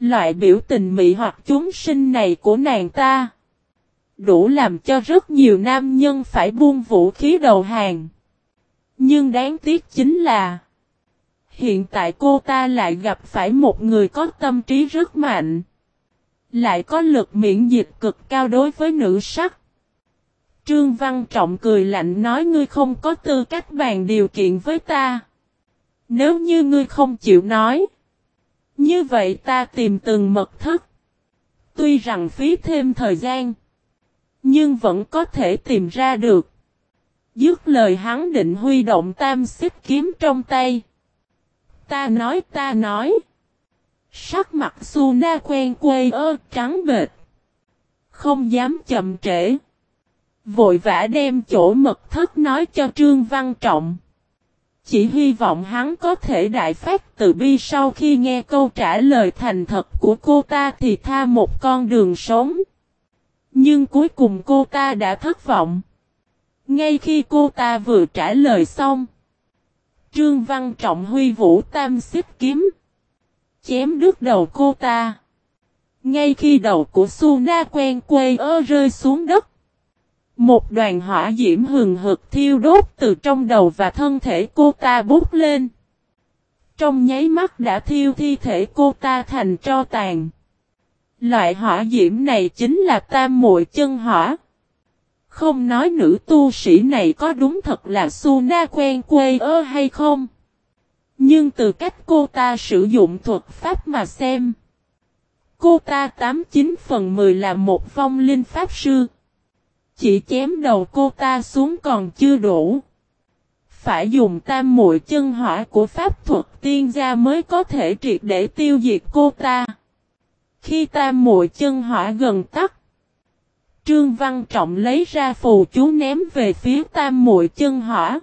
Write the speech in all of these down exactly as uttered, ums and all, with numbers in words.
Loại biểu tình mị hoặc chúng sinh này của nàng ta đủ làm cho rất nhiều nam nhân phải buông vũ khí đầu hàng. Nhưng đáng tiếc chính là hiện tại cô ta lại gặp phải một người có tâm trí rất mạnh, lại có lực miễn dịch cực cao đối với nữ sắc. Trương Văn Trọng cười lạnh nói ngươi không có tư cách bàn điều kiện với ta. Nếu như ngươi không chịu nói, như vậy ta tìm từng mật thất. Tuy rằng phí thêm thời gian, nhưng vẫn có thể tìm ra được. Dứt lời hắn định huy động tam xích kiếm trong tay. Ta nói ta nói. Sắc mặt Suna quen quê ơ trắng bệch. Không dám chậm trễ. Vội vã đem chỗ mật thất nói cho Trương Văn Trọng. Chỉ hy vọng hắn có thể đại phát từ bi sau khi nghe câu trả lời thành thật của cô ta thì tha một con đường sống. Nhưng cuối cùng cô ta đã thất vọng. Ngay khi cô ta vừa trả lời xong, Trương Văn Trọng huy vũ tam xích kiếm, chém đứt đầu cô ta. Ngay khi đầu của Suna quen quê ơ rơi xuống đất, một đoàn hỏa diễm hừng hực thiêu đốt từ trong đầu và thân thể cô ta bút lên. Trong nháy mắt đã thiêu thi thể cô ta thành tro tàn. Loại hỏa diễm này chính là tam muội chân hỏa. Không nói nữ tu sĩ này có đúng thật là Suna quen quê ơ hay không. Nhưng từ cách cô ta sử dụng thuật pháp mà xem, cô ta tám chín phần mười là một vong linh pháp sư. Chỉ chém đầu cô ta xuống còn chưa đủ. Phải dùng tam muội chân hỏa của pháp thuật tiên gia mới có thể triệt để tiêu diệt cô ta. Khi tam muội chân hỏa gần tắt, Trương Văn Trọng lấy ra phù chú ném về phía tam muội chân hỏa.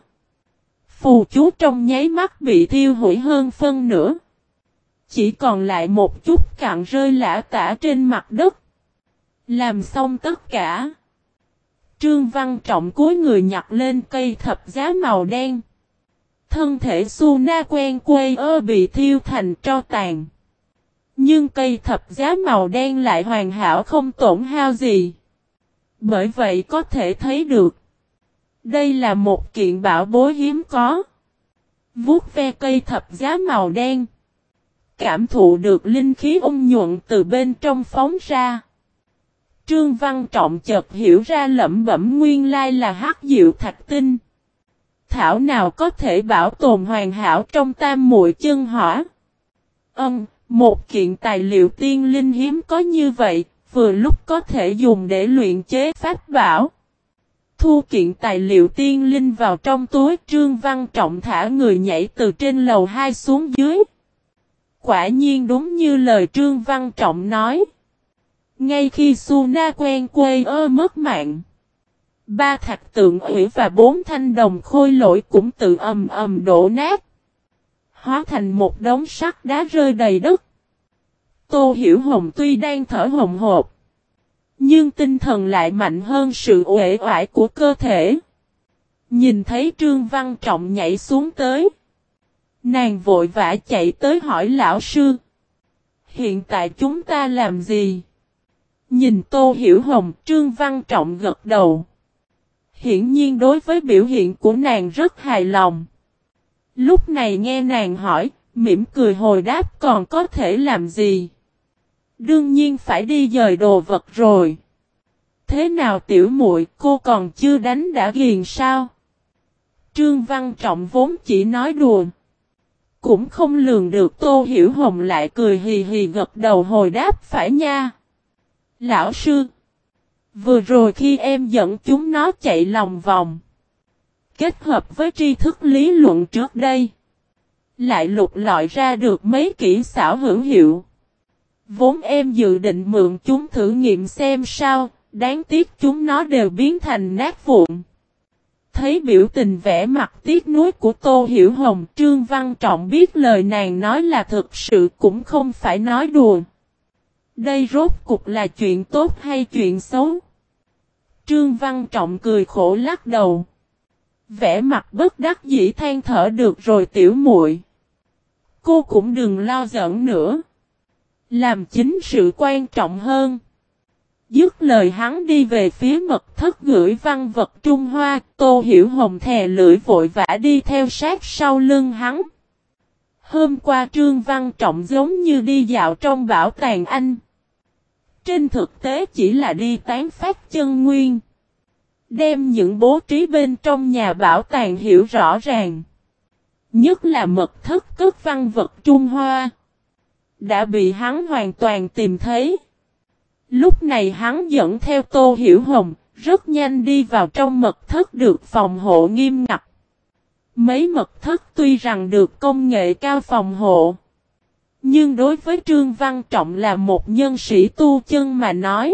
Phù chú trong nháy mắt bị thiêu hủy hơn phân nửa. Chỉ còn lại một chút cặn rơi lả tả trên mặt đất. Làm xong tất cả, Trương Văn Trọng cúi người nhặt lên cây thập giá màu đen. Thân thể Suna quen quê ơ bị thiêu thành tro tàn. Nhưng cây thập giá màu đen lại hoàn hảo không tổn hao gì. Bởi vậy có thể thấy được, đây là một kiện bảo bối hiếm có. Vuốt ve cây thập giá màu đen, cảm thụ được linh khí ôn nhuận từ bên trong phóng ra. Trương Văn Trọng chợt hiểu ra lẩm bẩm nguyên lai là hắc diệu thạch tinh. Thảo nào có thể bảo tồn hoàn hảo trong tam muội chân hỏa. Ừm, một kiện tài liệu tiên linh hiếm có như vậy, vừa lúc có thể dùng để luyện chế pháp bảo. Thu kiện tài liệu tiên linh vào trong túi, Trương Văn Trọng thả người nhảy từ trên lầu hai xuống dưới. Quả nhiên đúng như lời Trương Văn Trọng nói. Ngay khi Suna quen quê ơ mất mạng, ba thạch tượng ủy và bốn thanh đồng khôi lỗi cũng tự ầm ầm đổ nát, hóa thành một đống sắt đá rơi đầy đất. Tô Hiểu Hồng tuy đang thở hổn hộc, nhưng tinh thần lại mạnh hơn sự uể oải của cơ thể. Nhìn thấy Trương Văn Trọng nhảy xuống tới, nàng vội vã chạy tới hỏi lão sư. Hiện tại chúng ta làm gì? Nhìn Tô Hiểu Hồng, Trương Văn Trọng gật đầu. Hiển nhiên đối với biểu hiện của nàng rất hài lòng. Lúc này nghe nàng hỏi, mỉm cười hồi đáp còn có thể làm gì? Đương nhiên phải đi dời đồ vật rồi. Thế nào tiểu muội, cô còn chưa đánh đã ghiền sao? Trương Văn Trọng vốn chỉ nói đùa, cũng không lường được Tô Hiểu Hồng lại cười hì hì gật đầu hồi đáp phải nha. Lão sư, vừa rồi khi em dẫn chúng nó chạy lòng vòng, kết hợp với tri thức lý luận trước đây, lại lục lọi ra được mấy kỹ xảo hữu hiệu. Vốn em dự định mượn chúng thử nghiệm xem sao, đáng tiếc chúng nó đều biến thành nát vụn. Thấy biểu tình vẻ mặt tiếc nuối của Tô Hiểu Hồng, Trương Văn Trọng biết lời nàng nói là thực sự cũng không phải nói đùa. Đây rốt cục là chuyện tốt hay chuyện xấu? Trương Văn Trọng cười khổ lắc đầu. Vẻ mặt bất đắc dĩ than thở được rồi tiểu muội. Cô cũng đừng lo giỡn nữa. Làm chính sự quan trọng hơn. Dứt lời hắn đi về phía mật thất gửi văn vật Trung Hoa, Tô Hiểu Hồng thè lưỡi vội vã đi theo sát sau lưng hắn. Hôm qua Trương Văn Trọng giống như đi dạo trong bảo tàng Anh. Trên thực tế chỉ là đi tán phát chân nguyên. Đem những bố trí bên trong nhà bảo tàng hiểu rõ ràng. Nhất là mật thất cất văn vật Trung Hoa. Đã bị hắn hoàn toàn tìm thấy. Lúc này hắn dẫn theo Tô Hiểu Hồng, rất nhanh đi vào trong mật thất được phòng hộ nghiêm ngặt. Mấy mật thất tuy rằng được công nghệ cao phòng hộ. Nhưng đối với Trương Văn Trọng là một nhân sĩ tu chân mà nói.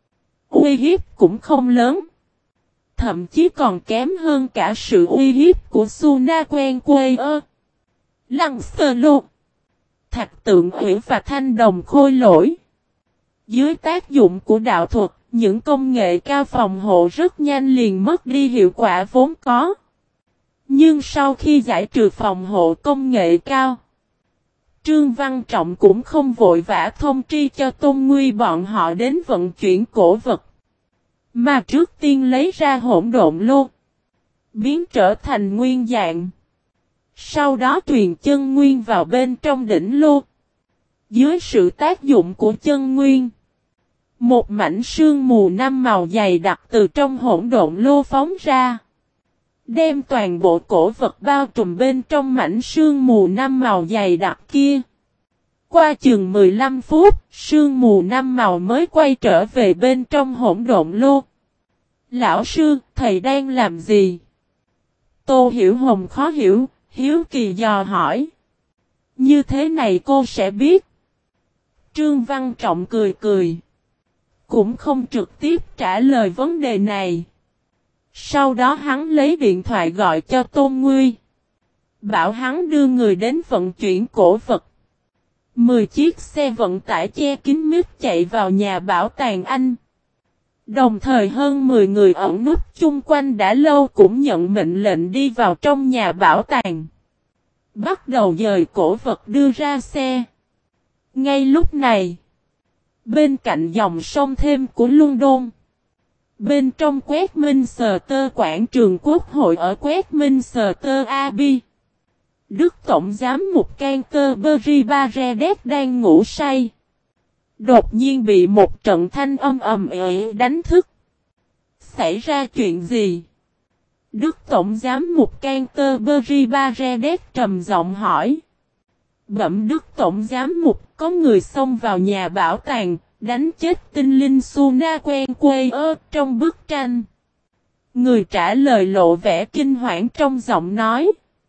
Uy hiếp cũng không lớn. Thậm chí còn kém hơn cả sự uy hiếp của Suna quen quê ơ. Lăng Sơ Lô. Thạch Tượng Ủy và Thanh Đồng Khôi Lỗi. Dưới tác dụng của đạo thuật, những công nghệ cao phòng hộ rất nhanh liền mất đi hiệu quả vốn có. Nhưng sau khi giải trừ phòng hộ công nghệ cao, Trương Văn Trọng cũng không vội vã thông tri cho Tôn Nguy bọn họ đến vận chuyển cổ vật. Mà trước tiên lấy ra hỗn độn lô, biến trở thành nguyên dạng. Sau đó truyền chân nguyên vào bên trong đỉnh lô. Dưới sự tác dụng của chân nguyên, một mảnh sương mù năm màu dày đặc từ trong hỗn độn lô phóng ra. Đem toàn bộ cổ vật bao trùm bên trong mảnh sương mù năm màu dày đặc kia. Qua chừng mười lăm phút, sương mù năm màu mới quay trở về bên trong hỗn độn lô. Lão sư, thầy đang làm gì? Tô Hiểu Hồng khó hiểu, hiếu kỳ dò hỏi. Như thế này cô sẽ biết. Trương Văn Trọng cười cười. Cũng không trực tiếp trả lời vấn đề này. Sau đó hắn lấy điện thoại gọi cho Tôn Nguy. Bảo hắn đưa người đến vận chuyển cổ vật. Mười chiếc xe vận tải che kín mít chạy vào nhà bảo tàng Anh. Đồng thời hơn mười người ẩn núp chung quanh đã lâu cũng nhận mệnh lệnh đi vào trong nhà bảo tàng. Bắt đầu dời cổ vật đưa ra xe. Ngay lúc này, bên cạnh dòng sông thêm của London, bên trong Westminster quảng trường quốc hội ở Westminster Abbey, Đức Tổng giám mục Canterbury Barrett đang ngủ say. Đột nhiên bị một trận thanh âm ầm ĩ đánh thức. Xảy ra chuyện gì? Đức Tổng giám mục Canterbury Barrett trầm giọng hỏi. Bẩm Đức Tổng giám mục, có người xông vào nhà bảo tàng, đánh chết tinh linh Suna quen quê ơ trong bức tranh. Người trả lời lộ vẻ kinh hoảng trong giọng nói.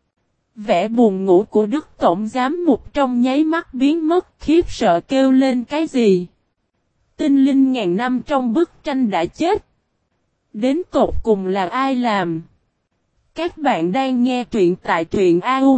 Vẻ buồn ngủ của Đức Tổng giám mục trong nháy mắt biến mất, khiếp sợ kêu lên cái gì? Tinh linh ngàn năm trong bức tranh đã chết. Đến tột cùng là ai làm? Các bạn đang nghe truyện tại truyện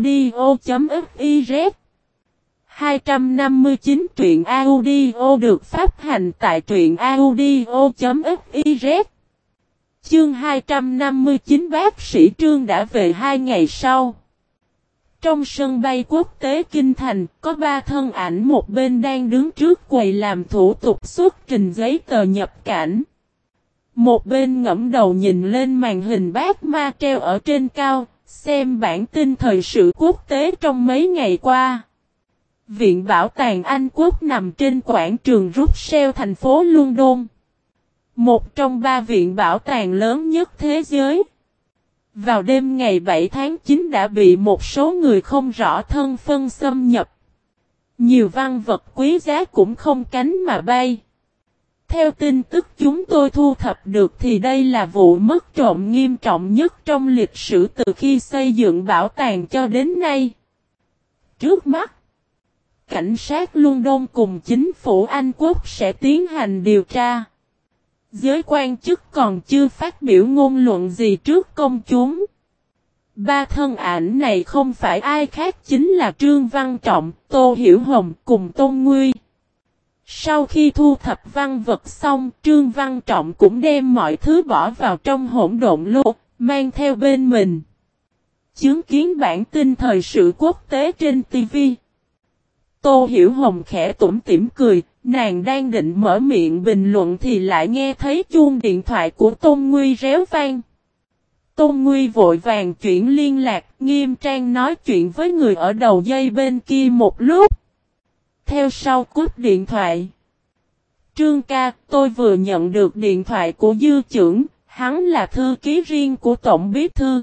audio.fiz. hai trăm năm mươi chín truyện audio được phát hành tại truyện audio.fiz. Chương hai trăm năm mươi chín bác sĩ Trương đã về hai ngày sau. Trong sân bay quốc tế Kinh Thành, có ba thân ảnh, một bên đang đứng trước quầy làm thủ tục xuất trình giấy tờ nhập cảnh. Một bên ngẫm đầu nhìn lên màn hình bát ma treo ở trên cao, xem bản tin thời sự quốc tế trong mấy ngày qua. Viện Bảo tàng Anh Quốc nằm trên quảng trường Russell thành phố London. Một trong ba viện bảo tàng lớn nhất thế giới. Vào đêm ngày bảy tháng chín đã bị một số người không rõ thân phân xâm nhập. Nhiều văn vật quý giá cũng không cánh mà bay. Theo tin tức chúng tôi thu thập được thì đây là vụ mất trộm nghiêm trọng nhất trong lịch sử từ khi xây dựng bảo tàng cho đến nay. Trước mắt, cảnh sát London cùng chính phủ Anh Quốc sẽ tiến hành điều tra. Giới quan chức còn chưa phát biểu ngôn luận gì trước công chúng. Ba thân ảnh này không phải ai khác chính là Trương Văn Trọng, Tô Hiểu Hồng cùng Tôn Nguy. Sau khi thu thập văn vật xong, Trương Văn Trọng cũng đem mọi thứ bỏ vào trong hỗn độn lô, mang theo bên mình. Chứng kiến bản tin thời sự quốc tế trên ti vi. Tô Hiểu Hồng khẽ tủm tỉm cười, nàng đang định mở miệng bình luận thì lại nghe thấy chuông điện thoại của Tôn Nguy réo vang. Tôn Nguy vội vàng chuyển liên lạc, nghiêm trang nói chuyện với người ở đầu dây bên kia một lúc. Theo sau cúp điện thoại. Trương ca, tôi vừa nhận được điện thoại của Dư trưởng, hắn là thư ký riêng của Tổng Bí Thư.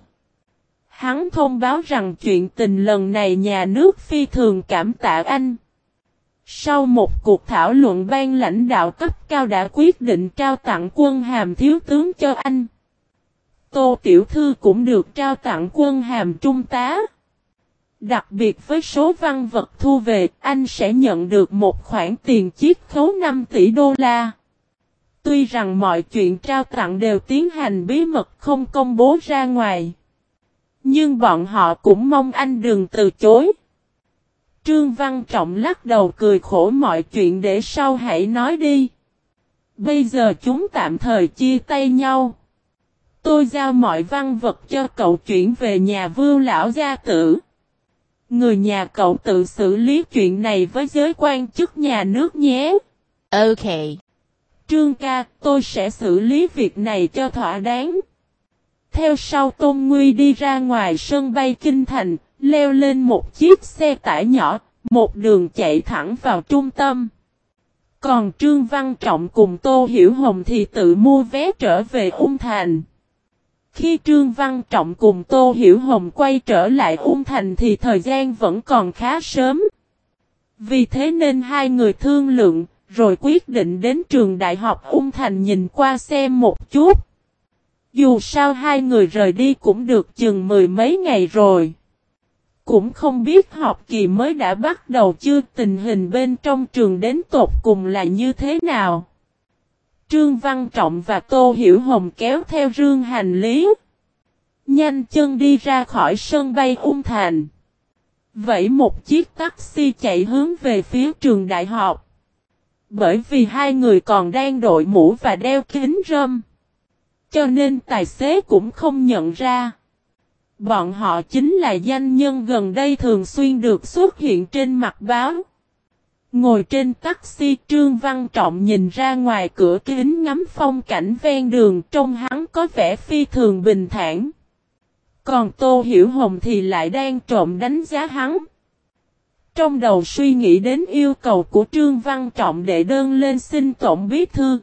Hắn thông báo rằng chuyện tình lần này nhà nước phi thường cảm tạ anh. Sau một cuộc thảo luận ban lãnh đạo cấp cao đã quyết định trao tặng quân hàm thiếu tướng cho anh. Tô Tiểu Thư cũng được trao tặng quân hàm trung tá. Đặc biệt với số văn vật thu về, anh sẽ nhận được một khoản tiền chiết khấu năm tỷ đô la. Tuy rằng mọi chuyện trao tặng đều tiến hành bí mật không công bố ra ngoài. Nhưng bọn họ cũng mong anh đừng từ chối. Trương Văn Trọng lắc đầu cười khổ mọi chuyện để sau hãy nói đi. Bây giờ chúng tạm thời chia tay nhau. Tôi giao mọi văn vật cho cậu chuyển về nhà Vưu lão gia tử. Người nhà cậu tự xử lý chuyện này với giới quan chức nhà nước nhé. Ok. Trương ca, tôi sẽ xử lý việc này cho thỏa đáng. Theo sau Tôn Nguy đi ra ngoài sân bay Kinh Thành, leo lên một chiếc xe tải nhỏ, một đường chạy thẳng vào trung tâm. Còn Trương Văn Trọng cùng Tô Hiểu Hồng thì tự mua vé trở về Ung Thành. Khi Trương Văn Trọng cùng Tô Hiểu Hồng quay trở lại Ung Thành thì thời gian vẫn còn khá sớm. Vì thế nên hai người thương lượng, rồi quyết định đến trường đại học Ung Thành nhìn qua xem một chút. Dù sao hai người rời đi cũng được chừng mười mấy ngày rồi. Cũng không biết học kỳ mới đã bắt đầu chưa, tình hình bên trong trường đến tột cùng là như thế nào. Trương Văn Trọng và Tô Hiểu Hồng kéo theo rương hành lý. Nhanh chân đi ra khỏi sân bay Ung Thành. Vẫy một chiếc taxi chạy hướng về phía trường đại học. Bởi vì hai người còn đang đội mũ và đeo kính râm. Cho nên tài xế cũng không nhận ra. Bọn họ chính là danh nhân gần đây thường xuyên được xuất hiện trên mặt báo. Ngồi trên taxi, Trương Văn Trọng nhìn ra ngoài cửa kính ngắm phong cảnh ven đường, trông hắn có vẻ phi thường bình thản. Còn Tô Hiểu Hồng thì lại đang trộm đánh giá hắn. Trong đầu suy nghĩ đến yêu cầu của Trương Văn Trọng để đơn lên xin Tổng Bí Thư.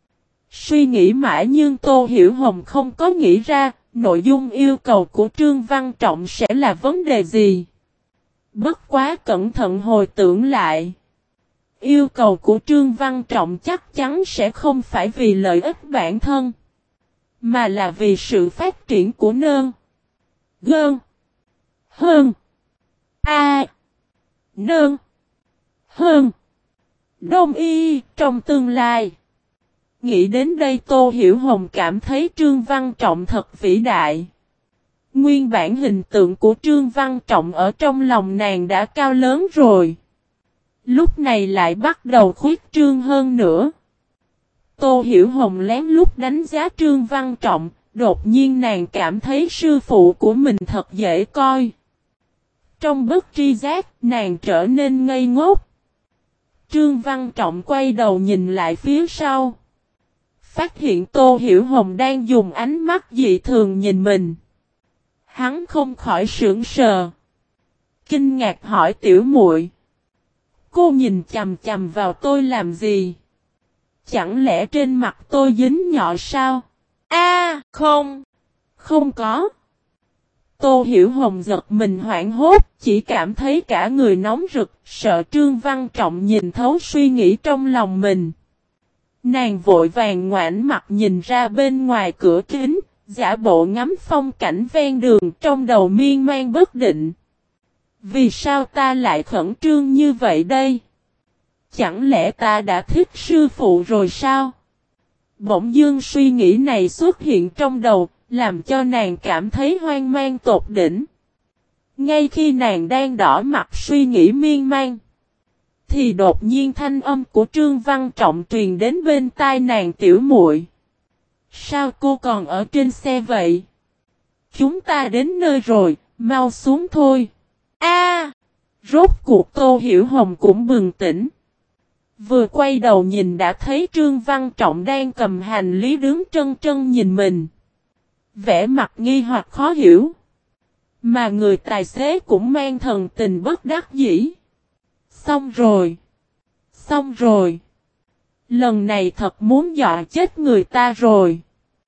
Suy nghĩ mãi nhưng Tô Hiểu Hồng không có nghĩ ra nội dung yêu cầu của Trương Văn Trọng sẽ là vấn đề gì. Bất quá cẩn thận hồi tưởng lại. Yêu cầu của Trương Văn Trọng chắc chắn sẽ không phải vì lợi ích bản thân, mà là vì sự phát triển của nơn, gơn, hơn, a, nơn, hơn, đông y trong tương lai. Nghĩ đến đây Tô Hiểu Hồng cảm thấy Trương Văn Trọng thật vĩ đại. Nguyên bản hình tượng của Trương Văn Trọng ở trong lòng nàng đã cao lớn rồi. Lúc này lại bắt đầu khuyết trương hơn nữa. Tô Hiểu Hồng lén lút đánh giá Trương Văn Trọng, đột nhiên nàng cảm thấy sư phụ của mình thật dễ coi. Trong bất tri giác, nàng trở nên ngây ngốc. Trương Văn Trọng quay đầu nhìn lại phía sau. Phát hiện Tô Hiểu Hồng đang dùng ánh mắt dị thường nhìn mình. Hắn không khỏi sững sờ. Kinh ngạc hỏi tiểu muội, cô nhìn chằm chằm vào tôi làm gì? Chẳng lẽ trên mặt tôi dính nhọ sao? A, không, không có. Tô Hiểu Hồng giật mình hoảng hốt, chỉ cảm thấy cả người nóng rực, sợ Trương Văn Trọng nhìn thấu suy nghĩ trong lòng mình. Nàng vội vàng ngoảnh mặt nhìn ra bên ngoài cửa kính, giả bộ ngắm phong cảnh ven đường, trong đầu miên man bất định. Vì sao ta lại khẩn trương như vậy đây? Chẳng lẽ ta đã thích sư phụ rồi sao? Bỗng dưng suy nghĩ này xuất hiện trong đầu, làm cho nàng cảm thấy hoang mang tột đỉnh. Ngay khi nàng đang đỏ mặt suy nghĩ miên man, thì đột nhiên thanh âm của Trương Văn Trọng truyền đến bên tai nàng tiểu muội. Sao cô còn ở trên xe vậy? Chúng ta đến nơi rồi, mau xuống thôi. A! Rốt cuộc Tô Hiểu Hồng cũng bừng tỉnh. Vừa quay đầu nhìn đã thấy Trương Văn Trọng đang cầm hành lý đứng trân trân nhìn mình. Vẻ mặt nghi hoặc khó hiểu. Mà người tài xế cũng mang thần tình bất đắc dĩ. Xong rồi. Xong rồi. Lần này thật muốn dọa chết người ta rồi.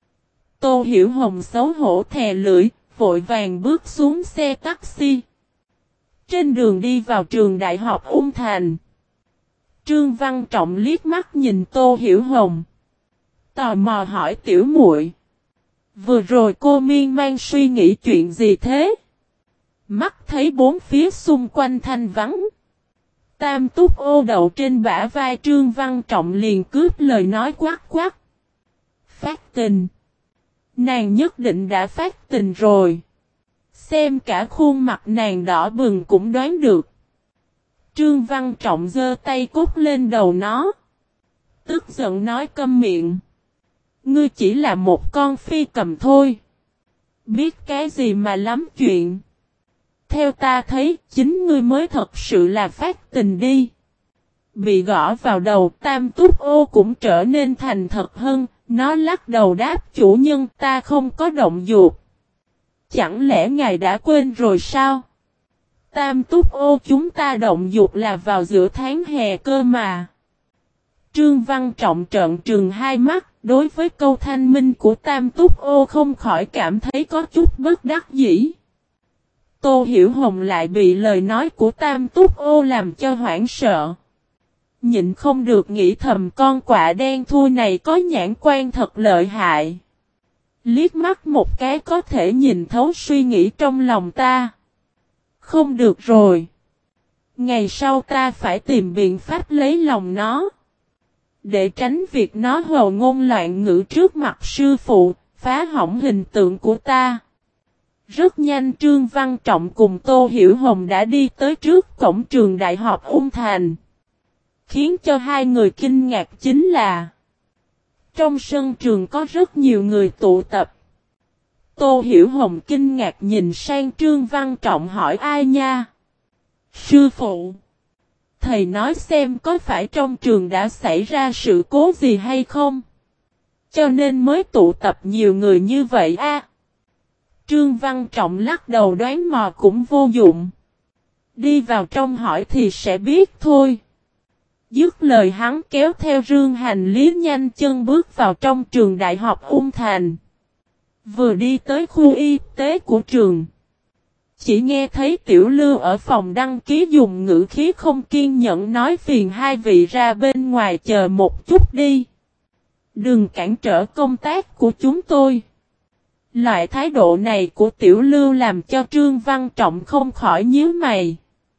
Tô Hiểu Hồng xấu hổ thè lưỡi, vội vàng bước xuống xe taxi. Trên đường đi vào trường đại học Ung Thành. Trương Văn Trọng liếc mắt nhìn Tô Hiểu Hồng. Tò mò hỏi tiểu muội, vừa rồi cô miên man suy nghĩ chuyện gì thế? Mắt thấy bốn phía xung quanh thanh vắng. Tam túc ô đậu trên bả vai Trương Văn Trọng liền cướp lời nói quát quát. Phát tình. Nàng nhất định đã phát tình rồi. Xem cả khuôn mặt nàng đỏ bừng cũng đoán được. Trương Văn Trọng giơ tay cốt lên đầu nó. Tức giận nói câm miệng. Ngươi chỉ là một con phi cầm thôi. Biết cái gì mà lắm chuyện. Theo ta thấy, chính ngươi mới thật sự là phát tình đi. Bị gõ vào đầu, Tam Túc Ô cũng trở nên thành thật hơn. Nó lắc đầu đáp chủ nhân ta không có động dục. Chẳng lẽ ngài đã quên rồi sao? Tam Túc Ô chúng ta động dục là vào giữa tháng hè cơ mà. Trương Văn Trọng trợn trừng hai mắt, đối với câu thanh minh của Tam Túc Ô không khỏi cảm thấy có chút bất đắc dĩ. Tô Hiểu Hồng lại bị lời nói của Tam Túc Ô làm cho hoảng sợ. Nhịn không được nghĩ thầm con quạ đen thui này có nhãn quan thật lợi hại. Liếc mắt một cái có thể nhìn thấu suy nghĩ trong lòng ta. Không được rồi. Ngày sau ta phải tìm biện pháp lấy lòng nó. Để tránh việc nó hồ ngôn loạn ngữ trước mặt sư phụ, phá hỏng hình tượng của ta. Rất nhanh Trương Văn Trọng cùng Tô Hiểu Hồng đã đi tới trước cổng trường đại học Ung Thành. Khiến cho hai người kinh ngạc chính là trong sân trường có rất nhiều người tụ tập. Tô Hiểu Hồng kinh ngạc nhìn sang Trương Văn Trọng hỏi ai nha? Sư phụ. Thầy nói xem có phải trong trường đã xảy ra sự cố gì hay không? Cho nên mới tụ tập nhiều người như vậy a. À? Trương Văn Trọng lắc đầu đoán mò cũng vô dụng. Đi vào trong hỏi thì sẽ biết thôi. Dứt lời hắn kéo theo rương hành lý nhanh chân bước vào trong trường đại học Ung Thành. Vừa đi tới khu y tế của trường. Chỉ nghe thấy Tiểu Lưu ở phòng đăng ký dùng ngữ khí không kiên nhẫn nói phiền hai vị ra bên ngoài chờ một chút đi. Đừng cản trở công tác của chúng tôi. Loại thái độ này của Tiểu Lưu làm cho Trương Văn Trọng không khỏi nhíu mày.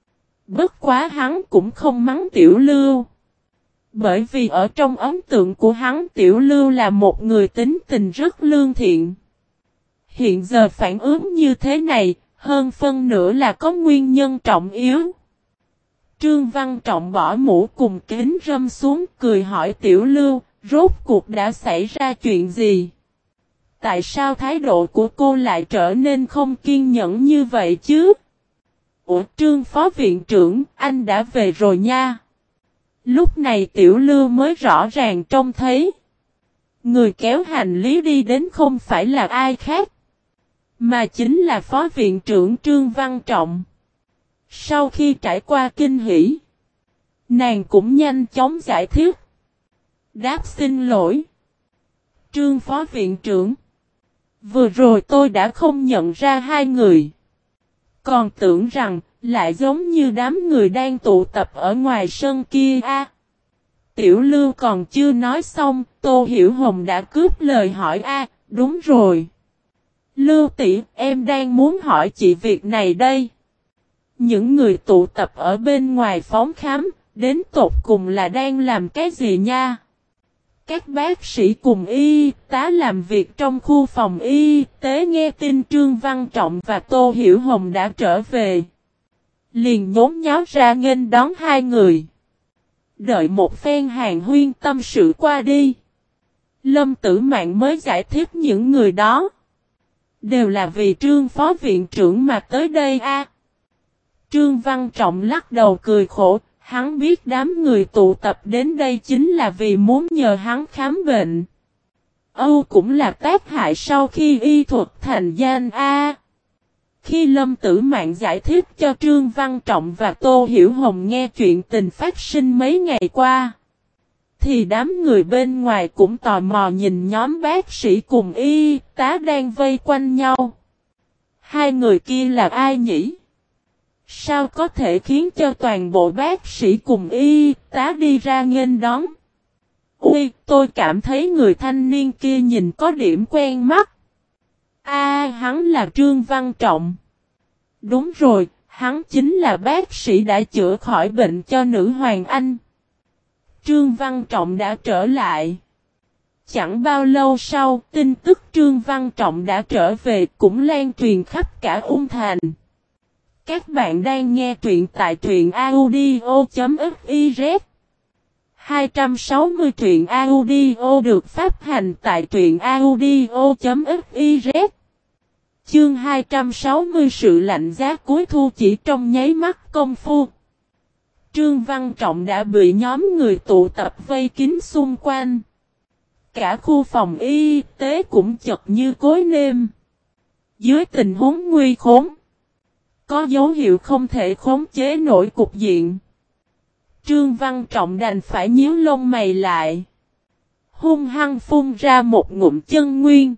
Bất quá hắn cũng không mắng Tiểu Lưu. Bởi vì ở trong ấn tượng của hắn Tiểu Lưu là một người tính tình rất lương thiện. Hiện giờ phản ứng như thế này, hơn phân nửa là có nguyên nhân trọng yếu. Trương Văn Trọng bỏ mũ cùng kính râm xuống cười hỏi Tiểu Lưu, rốt cuộc đã xảy ra chuyện gì? Tại sao thái độ của cô lại trở nên không kiên nhẫn như vậy chứ? Ủa Trương Phó Viện trưởng, anh đã về rồi nha. Lúc này Tiểu Lưu mới rõ ràng trông thấy. Người kéo hành lý đi đến không phải là ai khác. Mà chính là Phó Viện trưởng Trương Văn Trọng. Sau khi trải qua kinh hỉ, nàng cũng nhanh chóng giải thích. Đáp xin lỗi. Trương Phó Viện trưởng. Vừa rồi tôi đã không nhận ra hai người. Còn tưởng rằng lại giống như đám người đang tụ tập ở ngoài sân kia a. À, Tiểu Lưu còn chưa nói xong, Tô Hiểu Hồng đã cướp lời hỏi a, à, đúng rồi. Lưu tỷ, em đang muốn hỏi chị việc này đây. Những người tụ tập ở bên ngoài phóng khám, đến tột cùng là đang làm cái gì nha? Các bác sĩ cùng y tá làm việc trong khu phòng y tế nghe tin Trương Văn Trọng và Tô Hiểu Hồng đã trở về. Liền nhốn nháo ra nghênh đón hai người. Đợi một phen hàng huyên tâm sự qua đi. Lâm Tử Mạn mới giải thích những người đó. Đều là vì Trương Phó Viện trưởng mà tới đây a. À, Trương Văn Trọng lắc đầu cười khổ, hắn biết đám người tụ tập đến đây chính là vì muốn nhờ hắn khám bệnh. Âu cũng là tác hại sau khi y thuật thành danh A. Khi Lâm Tử Mạn giải thích cho Trương Văn Trọng và Tô Hiểu Hồng nghe chuyện tình phát sinh mấy ngày qua, thì đám người bên ngoài cũng tò mò nhìn nhóm bác sĩ cùng y tá đang vây quanh nhau. Hai người kia là ai nhỉ? Sao có thể khiến cho toàn bộ bác sĩ cùng y tá đi ra nghênh đón? Ui, tôi cảm thấy người thanh niên kia nhìn có điểm quen mắt. A, hắn là Trương Văn Trọng. Đúng rồi, hắn chính là bác sĩ đã chữa khỏi bệnh cho nữ hoàng Anh. Trương Văn Trọng đã trở lại. Chẳng bao lâu sau, tin tức Trương Văn Trọng đã trở về cũng lan truyền khắp cả Ung Thành. Các bạn đang nghe truyện tại truyện audio.fiz. hai trăm sáu mươi truyện audio được phát hành tại truyện audio.fiz. Chương hai trăm sáu mươi sự lạnh giá cuối thu chỉ trong nháy mắt công phu. Trương Văn Trọng đã bị nhóm người tụ tập vây kín xung quanh. Cả khu phòng y tế cũng chật như cối nêm. Dưới tình huống nguy khốn, có dấu hiệu không thể khống chế nổi cục diện, Trương Văn Trọng đành phải nhíu lông mày lại. Hung hăng phun ra một ngụm chân nguyên.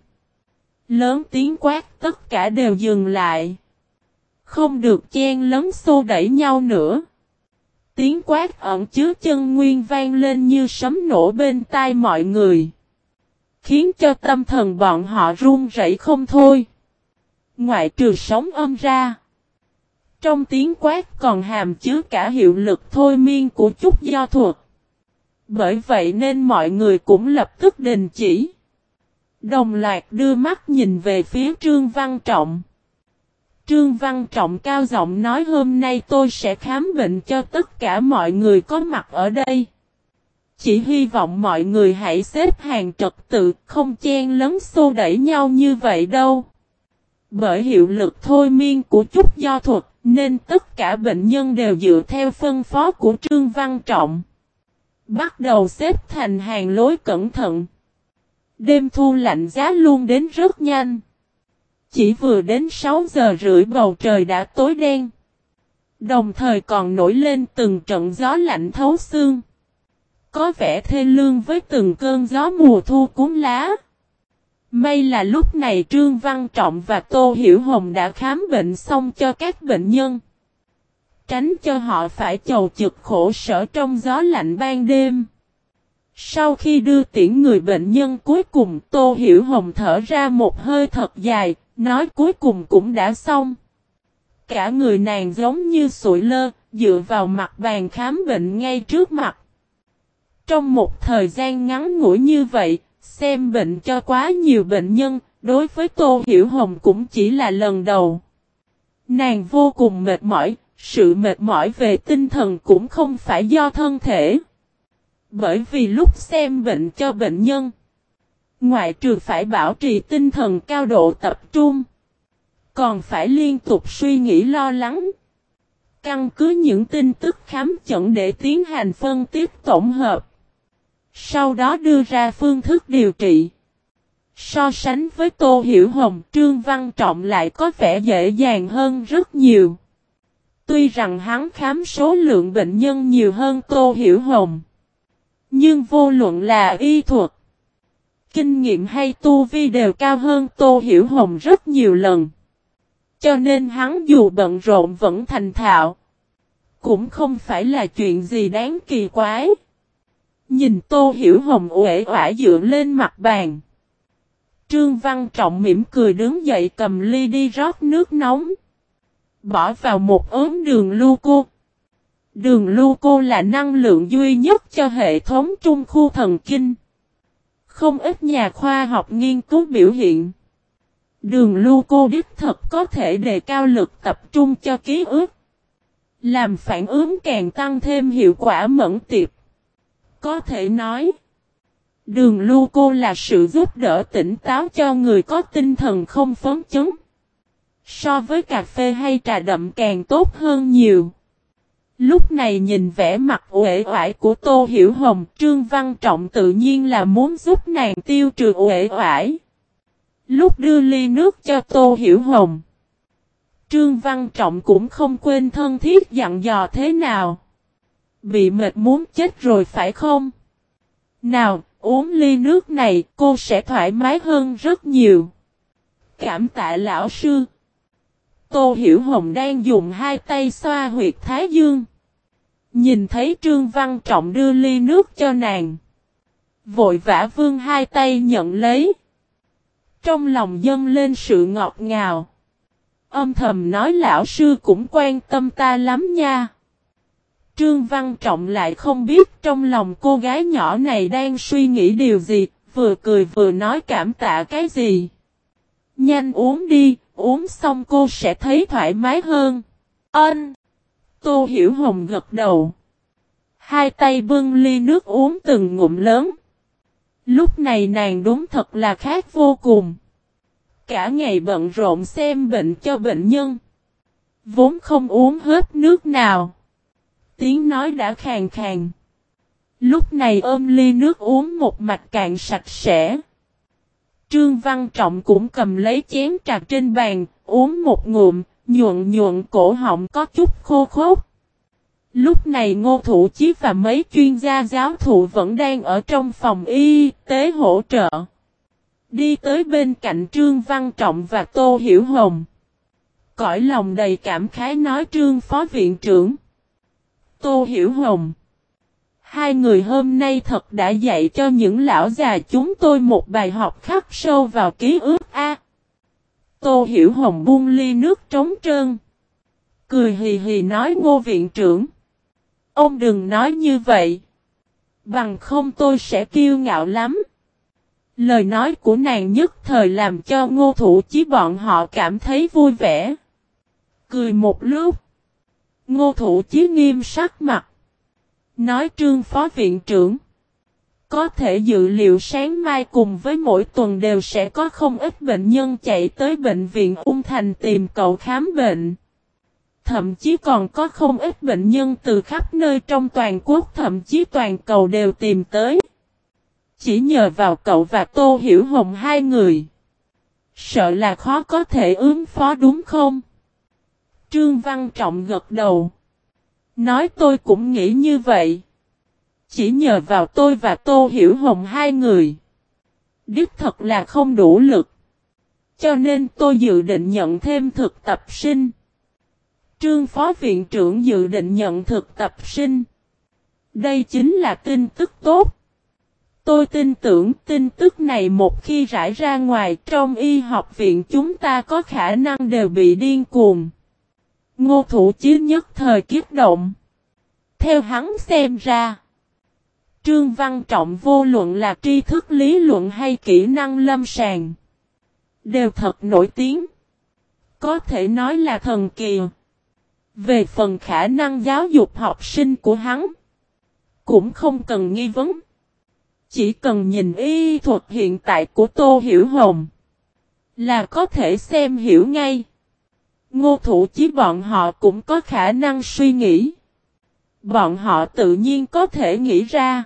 Lớn tiếng quát tất cả đều dừng lại. Không được chen lấn xô đẩy nhau nữa. Tiếng quát ẩn chứa chân nguyên vang lên như sấm nổ bên tai mọi người, khiến cho tâm thần bọn họ run rẩy không thôi. Ngoại trừ sóng âm ra, trong tiếng quát còn hàm chứa cả hiệu lực thôi miên của chút do thuật. Bởi vậy nên mọi người cũng lập tức đình chỉ, đồng loạt đưa mắt nhìn về phía Trương Văn Trọng. Trương Văn Trọng cao giọng nói hôm nay tôi sẽ khám bệnh cho tất cả mọi người có mặt ở đây. Chỉ hy vọng mọi người hãy xếp hàng trật tự, không chen lấn xô đẩy nhau như vậy đâu. Bởi hiệu lực thôi miên của chút do thuật, nên tất cả bệnh nhân đều dựa theo phân phó của Trương Văn Trọng, bắt đầu xếp thành hàng lối cẩn thận. Đêm thu lạnh giá luôn đến rất nhanh. Chỉ vừa đến sáu giờ rưỡi bầu trời đã tối đen. Đồng thời còn nổi lên từng trận gió lạnh thấu xương, có vẻ thê lương với từng cơn gió mùa thu cuốn lá. May là lúc này Trương Văn Trọng và Tô Hiểu Hồng đã khám bệnh xong cho các bệnh nhân, tránh cho họ phải chầu chực khổ sở trong gió lạnh ban đêm. Sau khi đưa tiễn người bệnh nhân cuối cùng, Tô Hiểu Hồng thở ra một hơi thật dài, nói cuối cùng cũng đã xong. Cả người nàng giống như sụi lơ, dựa vào mặt bàn khám bệnh ngay trước mặt. Trong một thời gian ngắn ngủi như vậy, xem bệnh cho quá nhiều bệnh nhân, đối với Tô Hiểu Hồng cũng chỉ là lần đầu. Nàng vô cùng mệt mỏi, sự mệt mỏi về tinh thần cũng không phải do thân thể. Bởi vì lúc xem bệnh cho bệnh nhân, ngoại trừ phải bảo trì tinh thần cao độ tập trung, còn phải liên tục suy nghĩ lo lắng, căn cứ những tin tức khám chẩn để tiến hành phân tích tổng hợp, sau đó đưa ra phương thức điều trị. So sánh với Tô Hiểu Hồng, Trương Văn Trọng lại có vẻ dễ dàng hơn rất nhiều. Tuy rằng hắn khám số lượng bệnh nhân nhiều hơn Tô Hiểu Hồng, nhưng vô luận là y thuật, kinh nghiệm hay tu vi đều cao hơn Tô Hiểu Hồng rất nhiều lần. Cho nên hắn dù bận rộn vẫn thành thạo, cũng không phải là chuyện gì đáng kỳ quái. Nhìn Tô Hiểu Hồng uể oải dựa lên mặt bàn, Trương Văn Trọng mỉm cười đứng dậy cầm ly đi rót nước nóng, bỏ vào một ốm đường gluco. Đường gluco là năng lượng duy nhất cho hệ thống trung khu thần kinh. Không ít nhà khoa học nghiên cứu biểu hiện, đường gluco đích thực có thể đề cao lực tập trung cho ký ức, làm phản ứng càng tăng thêm hiệu quả mẫn tiệp. Có thể nói, đường gluco là sự giúp đỡ tỉnh táo cho người có tinh thần không phấn chấn. So với cà phê hay trà đậm càng tốt hơn nhiều. Lúc này nhìn vẻ mặt uể oải của Tô Hiểu Hồng, Trương Văn Trọng tự nhiên là muốn giúp nàng tiêu trừ uể oải. Lúc đưa ly nước cho Tô Hiểu Hồng, Trương Văn Trọng cũng không quên thân thiết dặn dò thế nào. Bị mệt muốn chết rồi phải không? Nào, uống ly nước này, cô sẽ thoải mái hơn rất nhiều. Cảm tạ lão sư. Tô Hiểu Hồng đang dùng hai tay xoa huyệt thái dương. Nhìn thấy Trương Văn Trọng đưa ly nước cho nàng, vội vã vươn hai tay nhận lấy. Trong lòng dâng lên sự ngọt ngào. Âm thầm nói lão sư cũng quan tâm ta lắm nha. Trương Văn Trọng lại không biết trong lòng cô gái nhỏ này đang suy nghĩ điều gì, vừa cười vừa nói cảm tạ cái gì. Nhanh uống đi, uống xong cô sẽ thấy thoải mái hơn. Ân. Tô Hiểu Hồng gật đầu. Hai tay bưng ly nước uống từng ngụm lớn. Lúc này nàng đúng thật là khát vô cùng. Cả ngày bận rộn xem bệnh cho bệnh nhân. Vốn không uống hết nước nào. Tiếng nói đã khàn khàn. Lúc này ôm ly nước uống một mạch cạn sạch sẽ. Trương Văn Trọng cũng cầm lấy chén trà trên bàn, uống một ngụm, nhuận nhuận cổ họng có chút khô khốc. Lúc này Ngô Thủ Chí và mấy chuyên gia giáo thụ vẫn đang ở trong phòng y tế hỗ trợ. Đi tới bên cạnh Trương Văn Trọng và Tô Hiểu Hồng. Cõi lòng đầy cảm khái nói Trương Phó Viện trưởng. Tô Hiểu Hồng. Hai người hôm nay thật đã dạy cho những lão già chúng tôi một bài học khắc sâu vào ký ức a. Tô Hiểu Hồng buông ly nước trống trơn. Cười hì hì nói Ngô Viện trưởng. Ông đừng nói như vậy. Bằng không tôi sẽ kiêu ngạo lắm. Lời nói của nàng nhất thời làm cho Ngô Thủ Chí bọn họ cảm thấy vui vẻ. Cười một lúc. Ngô Thủ Chí nghiêm sắc mặt. Nói Trương Phó Viện trưởng. Có thể dự liệu sáng mai cùng với mỗi tuần đều sẽ có không ít bệnh nhân chạy tới bệnh viện Ung Thành tìm cậu khám bệnh. Thậm chí còn có không ít bệnh nhân từ khắp nơi trong toàn quốc thậm chí toàn cầu đều tìm tới. Chỉ nhờ vào cậu và Tô Hiểu Hồng hai người. Sợ là khó có thể ứng phó đúng không? Trương Văn Trọng gật đầu. Nói tôi cũng nghĩ như vậy. Chỉ nhờ vào tôi và Tô Hiểu Hồng hai người. Đích thật là không đủ lực. Cho nên tôi dự định nhận thêm thực tập sinh. Trương Phó Viện trưởng dự định nhận thực tập sinh. Đây chính là tin tức tốt. Tôi tin tưởng tin tức này một khi rải ra ngoài trong y học viện chúng ta có khả năng đều bị điên cuồng. Ngô Thủ Chí nhất thời kiếp động. Theo hắn xem ra, Trương Văn Trọng vô luận là tri thức lý luận hay kỹ năng lâm sàng, đều thật nổi tiếng. Có thể nói là thần kỳ. Về phần khả năng giáo dục học sinh của hắn, cũng không cần nghi vấn. Chỉ cần nhìn y thuật hiện tại của Tô Hiểu Hồng, là có thể xem hiểu ngay. Ngô Thủ Chí bọn họ cũng có khả năng suy nghĩ. Bọn họ tự nhiên có thể nghĩ ra.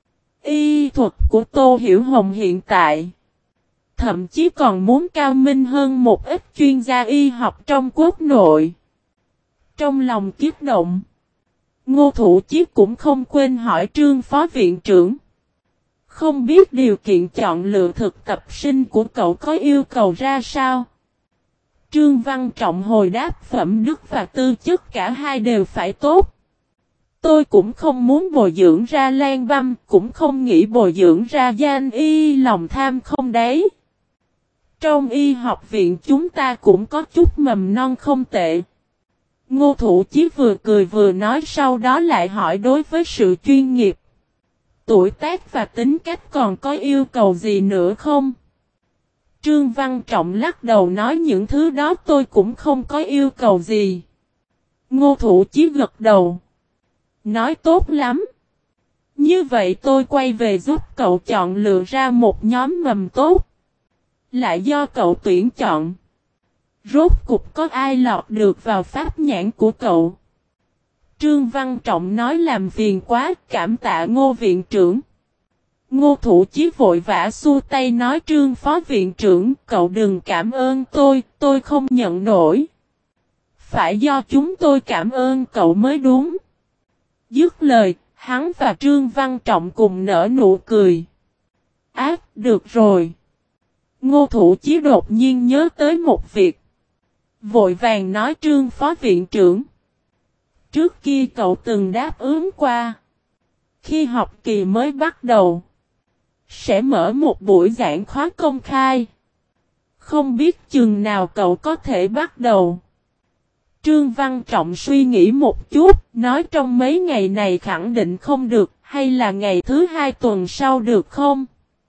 Y thuật của Tô Hiểu Hồng hiện tại, thậm chí còn muốn cao minh hơn một ít chuyên gia y học trong quốc nội. Trong lòng kiếp động, Ngô Thủ Chí cũng không quên hỏi Trương Phó Viện trưởng. Không biết điều kiện chọn lựa thực tập sinh của cậu có yêu cầu ra sao? Trương Văn Trọng hồi đáp phẩm đức và tư chất cả hai đều phải tốt. Tôi cũng không muốn bồi dưỡng ra Lan Băm, cũng không nghĩ bồi dưỡng ra danh y lòng tham không đấy. Trong y học viện chúng ta cũng có chút mầm non không tệ. Ngô Thủ Chí vừa cười vừa nói sau đó lại hỏi đối với sự chuyên nghiệp, tuổi tác và tính cách còn có yêu cầu gì nữa không? Trương Văn Trọng lắc đầu nói những thứ đó tôi cũng không có yêu cầu gì. Ngô Thủ Chí gật đầu. Nói tốt lắm. Như vậy tôi quay về giúp cậu chọn lựa ra một nhóm mầm tốt. Lại do cậu tuyển chọn. Rốt cục có ai lọt được vào pháp nhãn của cậu? Trương Văn Trọng nói làm phiền quá, cảm tạ Ngô viện trưởng. Ngô Thủ Chí vội vã xua tay nói Trương phó viện trưởng, cậu đừng cảm ơn tôi, tôi không nhận nổi. Phải do chúng tôi cảm ơn cậu mới đúng. Dứt lời, hắn và Trương Văn Trọng cùng nở nụ cười. Ác, được rồi. Ngô Thủ Chí đột nhiên nhớ tới một việc. Vội vàng nói Trương phó viện trưởng. Trước kia cậu từng đáp ứng qua. Khi học kỳ mới bắt đầu, sẽ mở một buổi giảng khóa công khai. Không biết chừng nào cậu có thể bắt đầu. Trương Văn Trọng suy nghĩ một chút, nói trong mấy ngày này khẳng định không được, hay là ngày thứ hai tuần sau được không?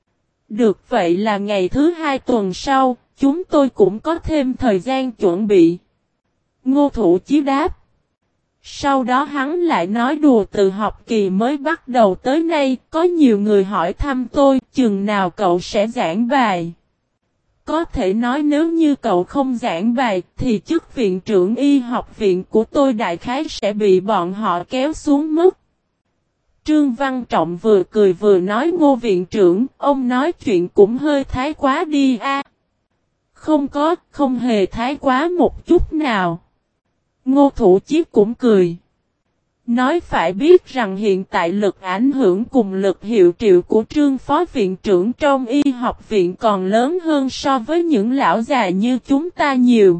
Được, vậy là ngày thứ hai tuần sau, chúng tôi cũng có thêm thời gian chuẩn bị. Ngô Thủ Chí đáp. Sau đó hắn lại nói đùa từ học kỳ mới bắt đầu tới nay, có nhiều người hỏi thăm tôi, chừng nào cậu sẽ giảng bài. Có thể nói nếu như cậu không giảng bài, thì chức viện trưởng y học viện của tôi đại khái sẽ bị bọn họ kéo xuống mức. Trương Văn Trọng vừa cười vừa nói Ngô viện trưởng, ông nói chuyện cũng hơi thái quá đi a. À. Không có, không hề thái quá một chút nào. Ngô Thủ Chí cũng cười. Nói phải biết rằng hiện tại lực ảnh hưởng cùng lực hiệu triệu của Trương phó viện trưởng trong y học viện còn lớn hơn so với những lão già như chúng ta nhiều.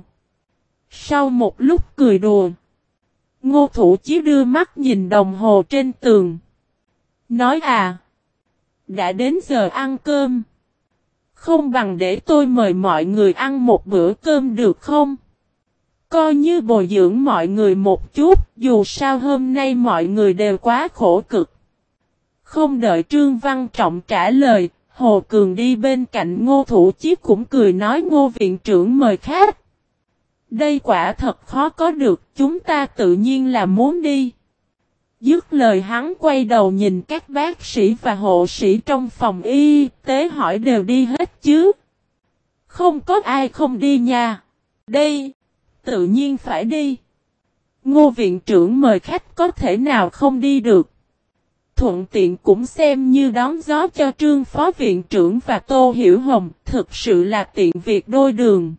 Sau một lúc cười đùa, Ngô Thủ Chí đưa mắt nhìn đồng hồ trên tường. Nói à, đã đến giờ ăn cơm. Không bằng để tôi mời mọi người ăn một bữa cơm được không? Coi như bồi dưỡng mọi người một chút, dù sao hôm nay mọi người đều quá khổ cực. Không đợi Trương Văn Trọng trả lời, Hồ Cường đi bên cạnh Ngô Thủ Chí cũng cười nói Ngô viện trưởng mời khách. Đây quả thật khó có được, chúng ta tự nhiên là muốn đi. Dứt lời hắn quay đầu nhìn các bác sĩ và hộ sĩ trong phòng y tế hỏi đều đi hết chứ? Không có ai không đi nha. Đây, tự nhiên phải đi. Ngô viện trưởng mời khách có thể nào không đi được. Thuận tiện cũng xem như đón gió cho Trương phó viện trưởng và Tô Hiểu Hồng, thực sự là tiện việc đôi đường.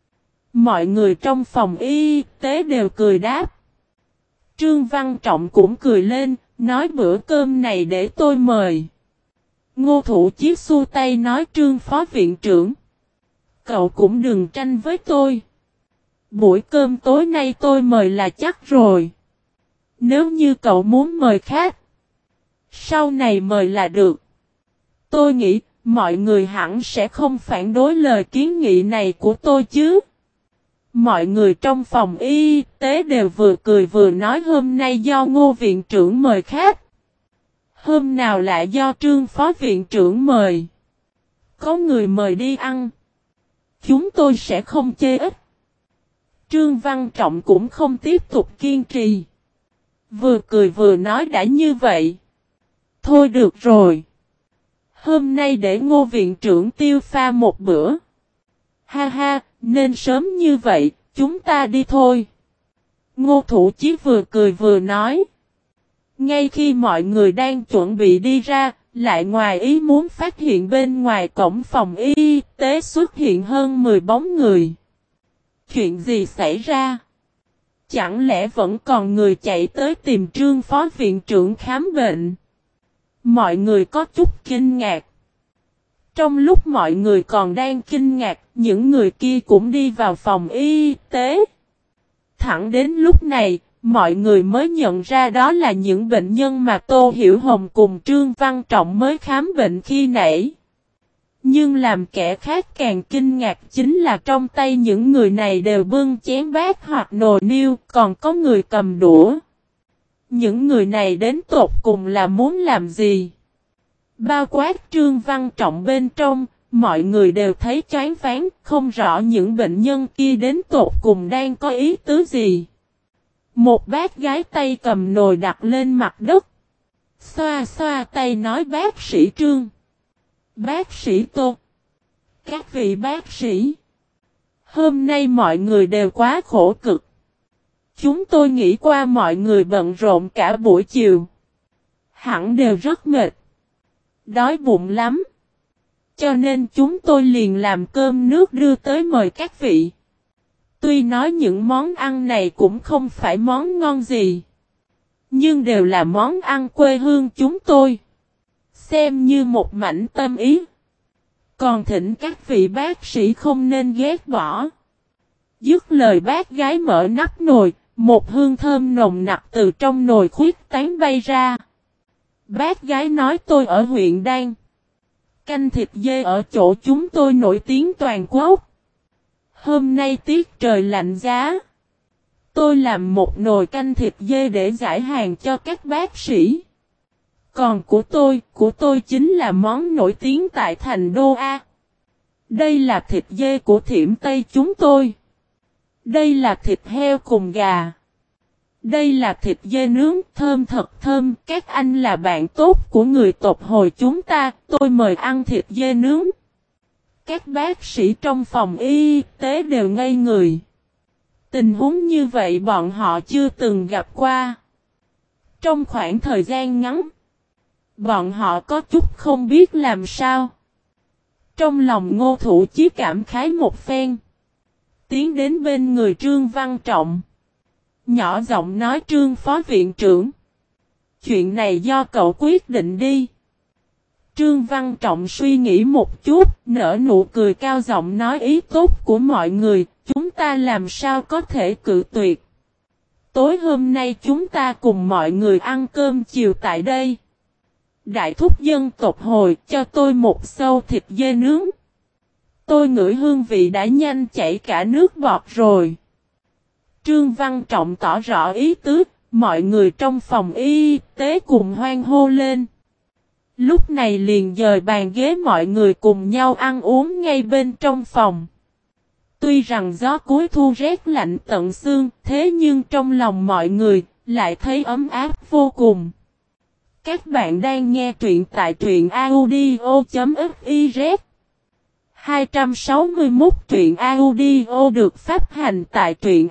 Mọi người trong phòng y tế đều cười đáp. Trương Văn Trọng cũng cười lên, nói bữa cơm này để tôi mời. Ngô Thủ Chí xua tay nói Trương phó viện trưởng. Cậu cũng đừng tranh với tôi. Buổi cơm tối nay tôi mời là chắc rồi. Nếu như cậu muốn mời khác, sau này mời là được. Tôi nghĩ mọi người hẳn sẽ không phản đối lời kiến nghị này của tôi chứ. Mọi người trong phòng y tế đều vừa cười vừa nói hôm nay do Ngô viện trưởng mời khách. Hôm nào lại do Trương phó viện trưởng mời. Có người mời đi ăn, chúng tôi sẽ không chê ít. Trương Văn Trọng cũng không tiếp tục kiên trì. Vừa cười vừa nói đã như vậy. Thôi được rồi. Hôm nay để Ngô viện trưởng tiêu pha một bữa. Ha ha, nên sớm như vậy, chúng ta đi thôi. Ngô Thủ Chí vừa cười vừa nói. Ngay khi mọi người đang chuẩn bị đi ra, lại ngoài ý muốn phát hiện bên ngoài cổng phòng y tế xuất hiện hơn mười bóng người. Chuyện gì xảy ra? Chẳng lẽ vẫn còn người chạy tới tìm Trương phó viện trưởng khám bệnh? Mọi người có chút kinh ngạc. Trong lúc mọi người còn đang kinh ngạc, những người kia cũng đi vào phòng y tế. Thẳng đến lúc này, mọi người mới nhận ra đó là những bệnh nhân mà Tô Hiểu Hồng cùng Trương Văn Trọng mới khám bệnh khi nãy. Nhưng làm kẻ khác càng kinh ngạc chính là trong tay những người này đều bưng chén bát hoặc nồi niêu, còn có người cầm đũa. Những người này đến tột cùng là muốn làm gì? Bao quát Trương Văn Trọng bên trong, mọi người đều thấy choáng váng, không rõ những bệnh nhân kia đến tột cùng đang có ý tứ gì. Một bác gái tay cầm nồi đặt lên mặt đất. Xoa xoa tay nói bác sĩ Trương. Bác sĩ Tô. Các vị bác sĩ. Hôm nay mọi người đều quá khổ cực. Chúng tôi nghĩ qua mọi người bận rộn cả buổi chiều. Hẳn đều rất mệt. Đói bụng lắm. Cho nên chúng tôi liền làm cơm nước đưa tới mời các vị. Tuy nói những món ăn này cũng không phải món ngon gì. Nhưng đều là món ăn quê hương chúng tôi. Xem như một mảnh tâm ý. Còn thỉnh các vị bác sĩ không nên ghét bỏ. Dứt lời bác gái mở nắp nồi, một hương thơm nồng nặc từ trong nồi khuyết tán bay ra. Bác gái nói tôi ở huyện Đan. Canh thịt dê ở chỗ chúng tôi nổi tiếng toàn quốc. Hôm nay tiết trời lạnh giá. Tôi làm một nồi canh thịt dê để giải hàng cho các bác sĩ. Còn của tôi, của tôi chính là món nổi tiếng tại thành đô A. Đây là thịt dê của Thiểm Tây chúng tôi. Đây là thịt heo cùng gà. Đây là thịt dê nướng, thơm thật thơm. Các anh là bạn tốt của người tộc Hồi chúng ta, tôi mời ăn thịt dê nướng. Các bác sĩ trong phòng y tế đều ngây người. Tình huống như vậy bọn họ chưa từng gặp qua. Trong khoảng thời gian ngắn, bọn họ có chút không biết làm sao. Trong lòng Ngô Thủ Chí cảm khái một phen. Tiến đến bên người Trương Văn Trọng. Nhỏ giọng nói Trương Phó Viện trưởng. Chuyện này do cậu quyết định đi. Trương Văn Trọng suy nghĩ một chút, nở nụ cười cao giọng nói ý tốt của mọi người, chúng ta làm sao có thể cự tuyệt. Tối hôm nay chúng ta cùng mọi người ăn cơm chiều tại đây. Đại thúc dân tộc Hồi cho tôi một xâu thịt dê nướng. Tôi ngửi hương vị đã nhanh chảy cả nước bọt rồi. Trương Văn Trọng tỏ rõ ý tứ, mọi người trong phòng y tế cùng hoan hô lên. Lúc này liền dời bàn ghế mọi người cùng nhau ăn uống ngay bên trong phòng. Tuy rằng gió cuối thu rét lạnh tận xương, thế nhưng trong lòng mọi người lại thấy ấm áp vô cùng. Các bạn đang nghe truyện tại truyện audio.fiz. hai trăm sáu mươi mốt truyện audio được phát hành tại truyện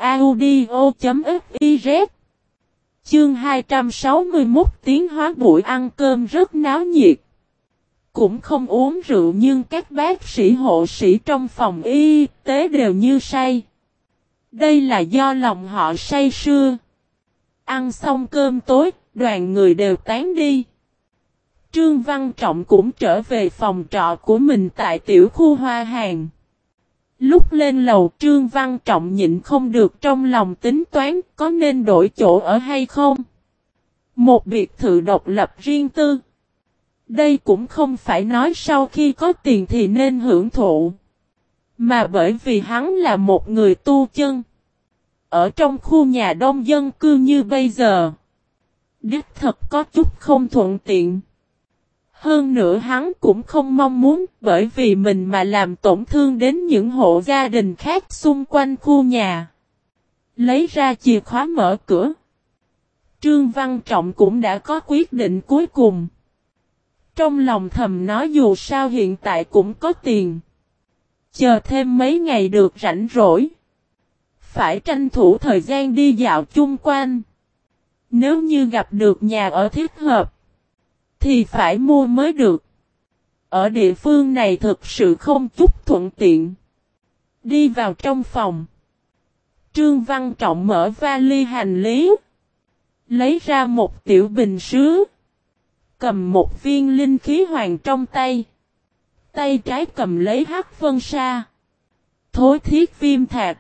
audio.fiz. Chương hai trăm sáu mươi mốt tiến hóa buổi ăn cơm rất náo nhiệt. Cũng không uống rượu nhưng các bác sĩ hộ sĩ trong phòng y tế đều như say. Đây là do lòng họ say sưa. Ăn xong cơm tối, đoàn người đều tán đi. Trương Văn Trọng cũng trở về phòng trọ của mình tại tiểu khu Hoa Hàng. Lúc lên lầu Trương Văn Trọng nhịn không được trong lòng tính toán có nên đổi chỗ ở hay không. Một biệt thự độc lập riêng tư. Đây cũng không phải nói sau khi có tiền thì nên hưởng thụ. Mà bởi vì hắn là một người tu chân. Ở trong khu nhà đông dân cư như bây giờ. Đích thật có chút không thuận tiện. Hơn nữa hắn cũng không mong muốn bởi vì mình mà làm tổn thương đến những hộ gia đình khác xung quanh khu nhà. Lấy ra chìa khóa mở cửa. Trương Văn Trọng cũng đã có quyết định cuối cùng. Trong lòng thầm nói dù sao hiện tại cũng có tiền. Chờ thêm mấy ngày được rảnh rỗi. Phải tranh thủ thời gian đi dạo chung quanh. Nếu như gặp được nhà ở thích hợp. Thì phải mua mới được. Ở địa phương này thực sự không chút thuận tiện. Đi vào trong phòng. Trương Văn Trọng mở vali hành lý. Lấy ra một tiểu bình sứ. Cầm một viên linh khí hoàng trong tay. Tay trái cầm lấy hắc vân sa. Thối thiết viêm thạch.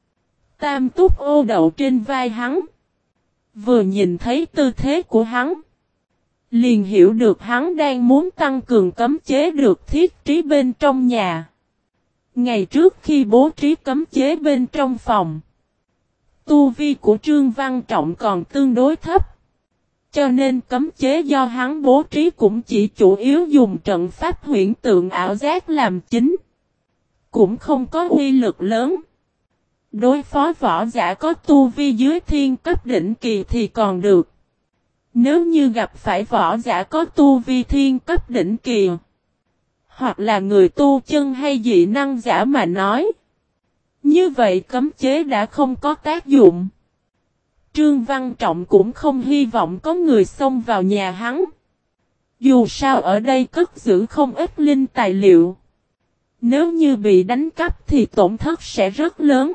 Tam túc ô đậu trên vai hắn. Vừa nhìn thấy tư thế của hắn. Liền hiểu được hắn đang muốn tăng cường cấm chế được thiết trí bên trong nhà. Ngày trước khi bố trí cấm chế bên trong phòng. Tu vi của Trương Văn Trọng còn tương đối thấp. Cho nên cấm chế do hắn bố trí cũng chỉ chủ yếu dùng trận pháp huyễn tượng ảo giác làm chính. Cũng không có uy lực lớn. Đối phó võ giả có tu vi dưới thiên cấp đỉnh kỳ thì còn được. Nếu như gặp phải võ giả có tu vi thiên cấp đỉnh kỳ. Hoặc là người tu chân hay dị năng giả mà nói. Như vậy cấm chế đã không có tác dụng. Trương Văn Trọng cũng không hy vọng có người xông vào nhà hắn. Dù sao ở đây cất giữ không ít linh tài liệu. Nếu như bị đánh cắp thì tổn thất sẽ rất lớn.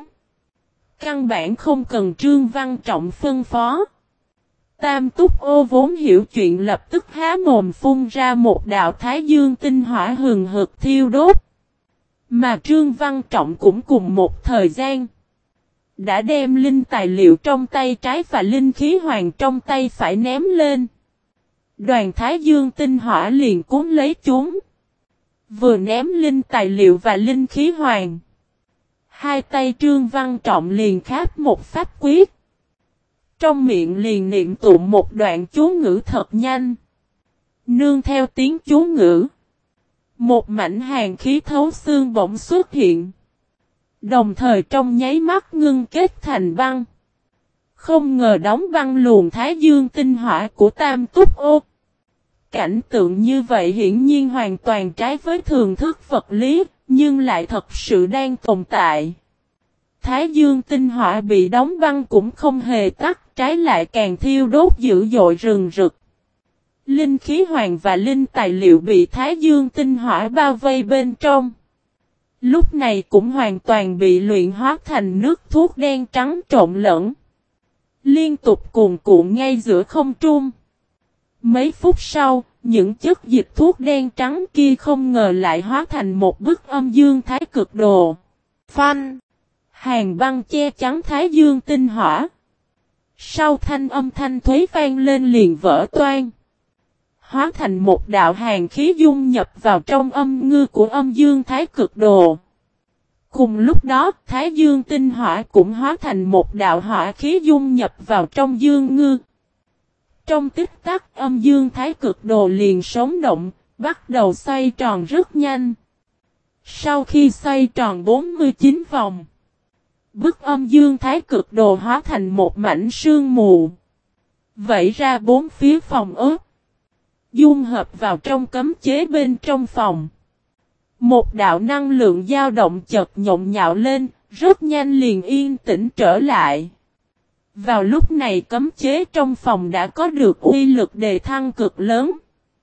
Căn bản không cần Trương Văn Trọng phân phó. Tam Túc Ô vốn hiểu chuyện lập tức há mồm phun ra một đạo thái dương tinh hỏa hừng hực thiêu đốt. Mà Trương Văn Trọng cũng cùng một thời gian đã đem linh tài liệu trong tay trái và linh khí hoàng trong tay phải ném lên. Đoàn thái dương tinh hỏa liền cuốn lấy chúng. Vừa ném linh tài liệu và linh khí hoàng. Hai tay Trương Văn Trọng liền kháp một pháp quyết. Trong miệng liền niệm tụng một đoạn chú ngữ thật nhanh. Nương theo tiếng chú ngữ. Một mảnh hàn khí thấu xương bỗng xuất hiện. Đồng thời trong nháy mắt ngưng kết thành băng. Không ngờ đóng băng luồng thái dương tinh hỏa của Tam Túc Ô. Cảnh tượng như vậy hiển nhiên hoàn toàn trái với thường thức vật lý, nhưng lại thật sự đang tồn tại. Thái dương tinh hỏa bị đóng băng cũng không hề tắt, trái lại càng thiêu đốt dữ dội rừng rực. Linh khí hoàng và linh tài liệu bị thái dương tinh hỏa bao vây bên trong. Lúc này cũng hoàn toàn bị luyện hóa thành nước thuốc đen trắng trộn lẫn. Liên tục cuồn cuộn ngay giữa không trung. Mấy phút sau, những chất dịch thuốc đen trắng kia không ngờ lại hóa thành một bức âm dương thái cực đồ. Phanh! Hàng băng che chắn thái dương tinh hỏa. Sau thanh âm thanh thuế vang lên liền vỡ toang. Hóa thành một đạo hàn khí dung nhập vào trong âm ngư của âm dương thái cực đồ. Cùng lúc đó, thái dương tinh hỏa cũng hóa thành một đạo hỏa khí dung nhập vào trong dương ngư. Trong tích tắc âm dương thái cực đồ liền sống động, bắt đầu xoay tròn rất nhanh. Sau khi xoay tròn bốn mươi chín vòng, bức âm dương thái cực đồ hóa thành một mảnh sương mù. Vẫy ra bốn phía phòng ớt. Dung hợp vào trong cấm chế bên trong phòng. Một đạo năng lượng dao động chợt nhộn nhạo lên, rất nhanh liền yên tĩnh trở lại. Vào lúc này cấm chế trong phòng đã có được uy lực đề thăng cực lớn.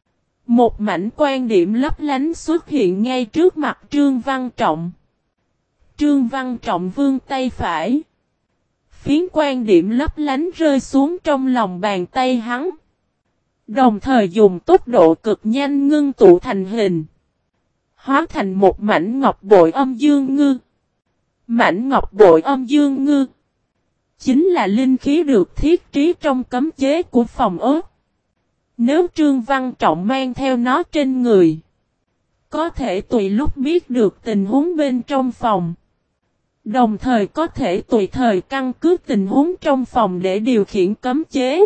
Một mảnh quan điểm lấp lánh xuất hiện ngay trước mặt Trương Văn Trọng. Trương Văn Trọng vươn tay phải. Phiến quan điểm lấp lánh rơi xuống trong lòng bàn tay hắn. Đồng thời dùng tốc độ cực nhanh ngưng tụ thành hình. Hóa thành một mảnh ngọc bội âm dương ngư. Mảnh ngọc bội âm dương ngư chính là linh khí được thiết trí trong cấm chế của phòng ớt. Nếu Trương Văn Trọng mang theo nó trên người, có thể tùy lúc biết được tình huống bên trong phòng. Đồng thời có thể tùy thời căn cứ tình huống trong phòng để điều khiển cấm chế.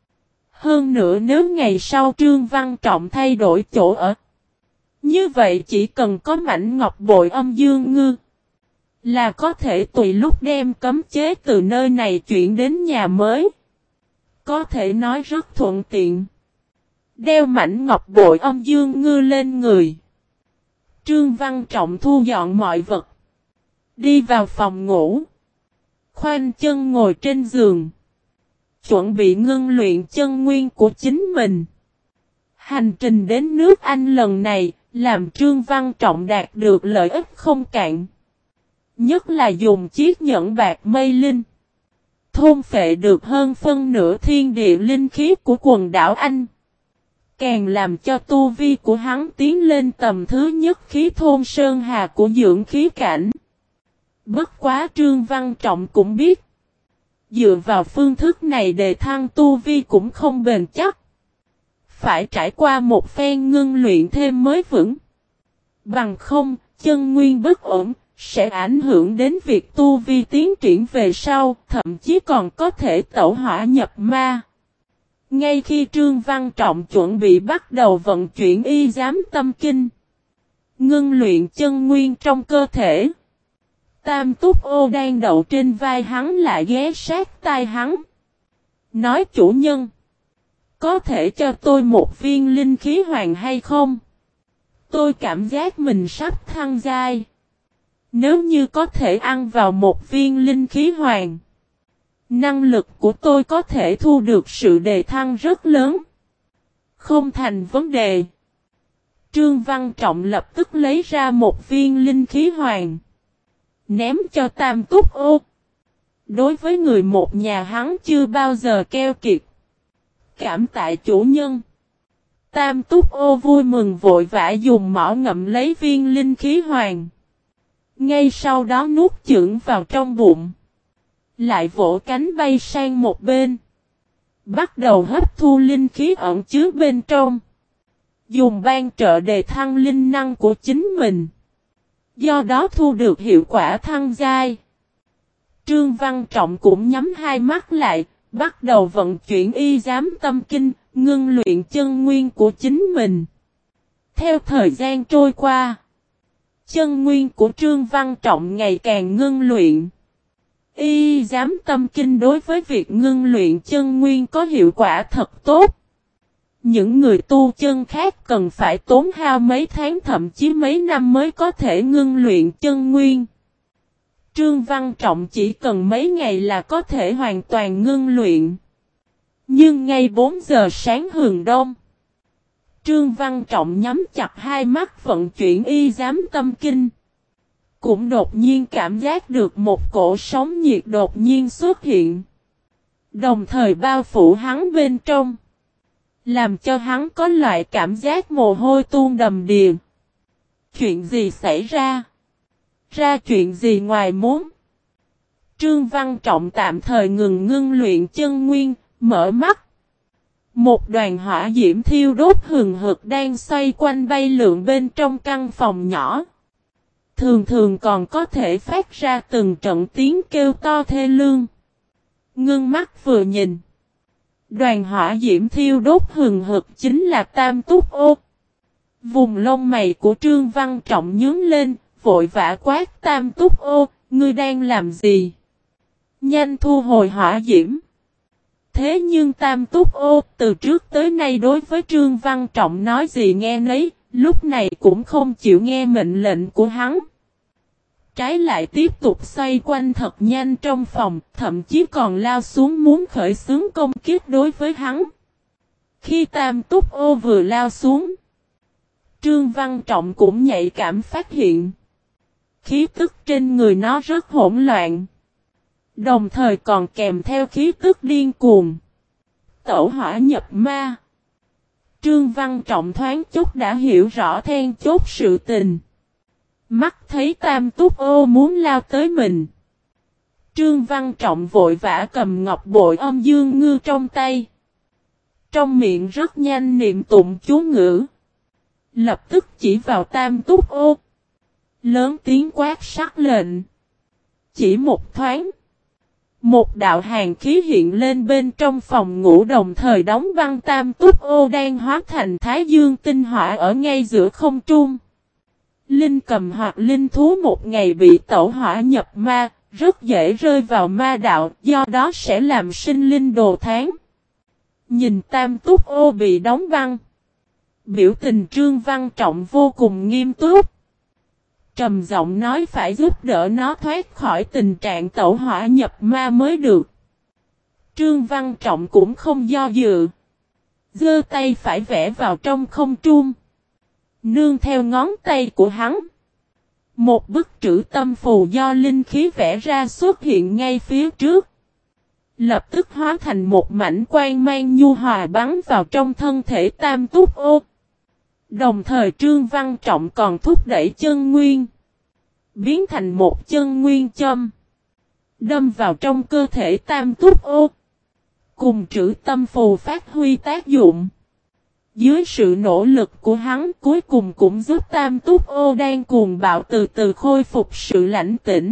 Hơn nữa nếu ngày sau Trương Văn Trọng thay đổi chỗ ở, như vậy chỉ cần có mảnh ngọc bội âm dương ngư, là có thể tùy lúc đem cấm chế từ nơi này chuyển đến nhà mới. Có thể nói rất thuận tiện. Đeo mảnh ngọc bội âm dương ngư lên người. Trương Văn Trọng thu dọn mọi vật. Đi vào phòng ngủ. Khoanh chân ngồi trên giường. Chuẩn bị ngưng luyện chân nguyên của chính mình. Hành trình đến nước Anh lần này, làm Trương Văn Trọng đạt được lợi ích không cạn. Nhất là dùng chiếc nhẫn bạc mây linh. Thôn phệ được hơn phân nửa thiên địa linh khí của quần đảo Anh. Càng làm cho tu vi của hắn tiến lên tầm thứ nhất khí thôn sơn hà của dưỡng khí cảnh. Bất quá Trương Văn Trọng cũng biết. Dựa vào phương thức này đề thăng tu vi cũng không bền chắc. Phải trải qua một phen ngưng luyện thêm mới vững. Bằng không, chân nguyên bất ổn, sẽ ảnh hưởng đến việc tu vi tiến triển về sau, thậm chí còn có thể tẩu hỏa nhập ma. Ngay khi Trương Văn Trọng chuẩn bị bắt đầu vận chuyển y giám tâm kinh, ngưng luyện chân nguyên trong cơ thể, Tam Túc Ô đang đậu trên vai hắn lại ghé sát tai hắn. Nói chủ nhân, có thể cho tôi một viên linh khí hoàng hay không? Tôi cảm giác mình sắp thăng giai. Nếu như có thể ăn vào một viên linh khí hoàng, năng lực của tôi có thể thu được sự đề thăng rất lớn. Không thành vấn đề. Trương Văn Trọng lập tức lấy ra một viên linh khí hoàng, ném cho Tam Túc Ô. Đối với người một nhà hắn chưa bao giờ keo kiệt. Cảm tạ chủ nhân. Tam Túc Ô vui mừng vội vã dùng mỏ ngậm lấy viên linh khí hoàng. Ngay sau đó nuốt chửng vào trong bụng. Lại vỗ cánh bay sang một bên. Bắt đầu hấp thu linh khí ẩn chứa bên trong. Dùng ban trợ đề thăng linh năng của chính mình. Do đó thu được hiệu quả thăng giai. Trương Văn Trọng cũng nhắm hai mắt lại. Bắt đầu vận chuyển y giám tâm kinh. Ngưng luyện chân nguyên của chính mình. Theo thời gian trôi qua. Chân nguyên của Trương Văn Trọng ngày càng ngưng luyện. Y giám tâm kinh đối với việc ngưng luyện chân nguyên có hiệu quả thật tốt. Những người tu chân khác cần phải tốn hao mấy tháng thậm chí mấy năm mới có thể ngưng luyện chân nguyên. Trương Văn Trọng chỉ cần mấy ngày là có thể hoàn toàn ngưng luyện. Nhưng ngay bốn giờ sáng hừng đông, Trương Văn Trọng nhắm chặt hai mắt vận chuyển y giám tâm kinh. Cũng đột nhiên cảm giác được một cổ sóng nhiệt đột nhiên xuất hiện. Đồng thời bao phủ hắn bên trong. Làm cho hắn có loại cảm giác mồ hôi tuôn đầm đìa. Chuyện gì xảy ra? Ra chuyện gì ngoài muốn? Trương Văn Trọng tạm thời ngừng ngưng luyện chân nguyên, mở mắt. Một đoàn hỏa diễm thiêu đốt hừng hực đang xoay quanh bay lượn bên trong căn phòng nhỏ. Thường thường còn có thể phát ra từng trận tiếng kêu to thê lương. Ngưng mắt vừa nhìn. Đoàn hỏa diễm thiêu đốt hừng hực chính là Tam Túc Ô. Vùng lông mày của Trương Văn Trọng nhướng lên, vội vã quát Tam Túc Ô, ngươi đang làm gì? Nhanh thu hồi hỏa diễm. Thế nhưng Tam Túc Ô từ trước tới nay đối với Trương Văn Trọng nói gì nghe nấy, lúc này cũng không chịu nghe mệnh lệnh của hắn. Trái lại tiếp tục xoay quanh thật nhanh trong phòng, thậm chí còn lao xuống muốn khởi xướng công kích đối với hắn. Khi Tam Túc Ô vừa lao xuống, Trương Văn Trọng cũng nhạy cảm phát hiện. Khí tức trên người nó rất hỗn loạn. Đồng thời còn kèm theo khí tức điên cuồng. Tẩu hỏa nhập ma. Trương Văn Trọng thoáng chút đã hiểu rõ then chốt sự tình. Mắt thấy Tam Túc Ô muốn lao tới mình. Trương Văn Trọng vội vã cầm ngọc bội âm dương ngư trong tay. Trong miệng rất nhanh niệm tụng chú ngữ. Lập tức chỉ vào Tam Túc Ô. Lớn tiếng quát sắc lệnh. Chỉ một thoáng. Một đạo hàn khí hiện lên bên trong phòng ngủ đồng thời đóng băng Tam Túc Ô đang hóa thành Thái Dương tinh hỏa ở ngay giữa không trung. Linh cầm hoặc linh thú một ngày bị tẩu hỏa nhập ma, rất dễ rơi vào ma đạo, do đó sẽ làm sinh linh đồ tháng. Nhìn Tam Túc Ô bị đóng băng. Biểu tình Trương Văn Trọng vô cùng nghiêm túc. Trầm giọng nói phải giúp đỡ nó thoát khỏi tình trạng tẩu hỏa nhập ma mới được. Trương Văn Trọng cũng không do dự. Giơ tay phải vẽ vào trong không trung. Nương theo ngón tay của hắn. Một bức trữ tâm phù do linh khí vẽ ra xuất hiện ngay phía trước. Lập tức hóa thành một mảnh quang mang nhu hòa bắn vào trong thân thể Tam Túc Ô. Đồng thời Trương Văn Trọng còn thúc đẩy chân nguyên. Biến thành một chân nguyên châm. Đâm vào trong cơ thể Tam Túc Ô. Cùng trữ tâm phù phát huy tác dụng. Dưới sự nỗ lực của hắn cuối cùng cũng giúp Tam Túc Ô đang cuồng bạo từ từ khôi phục sự lãnh tĩnh.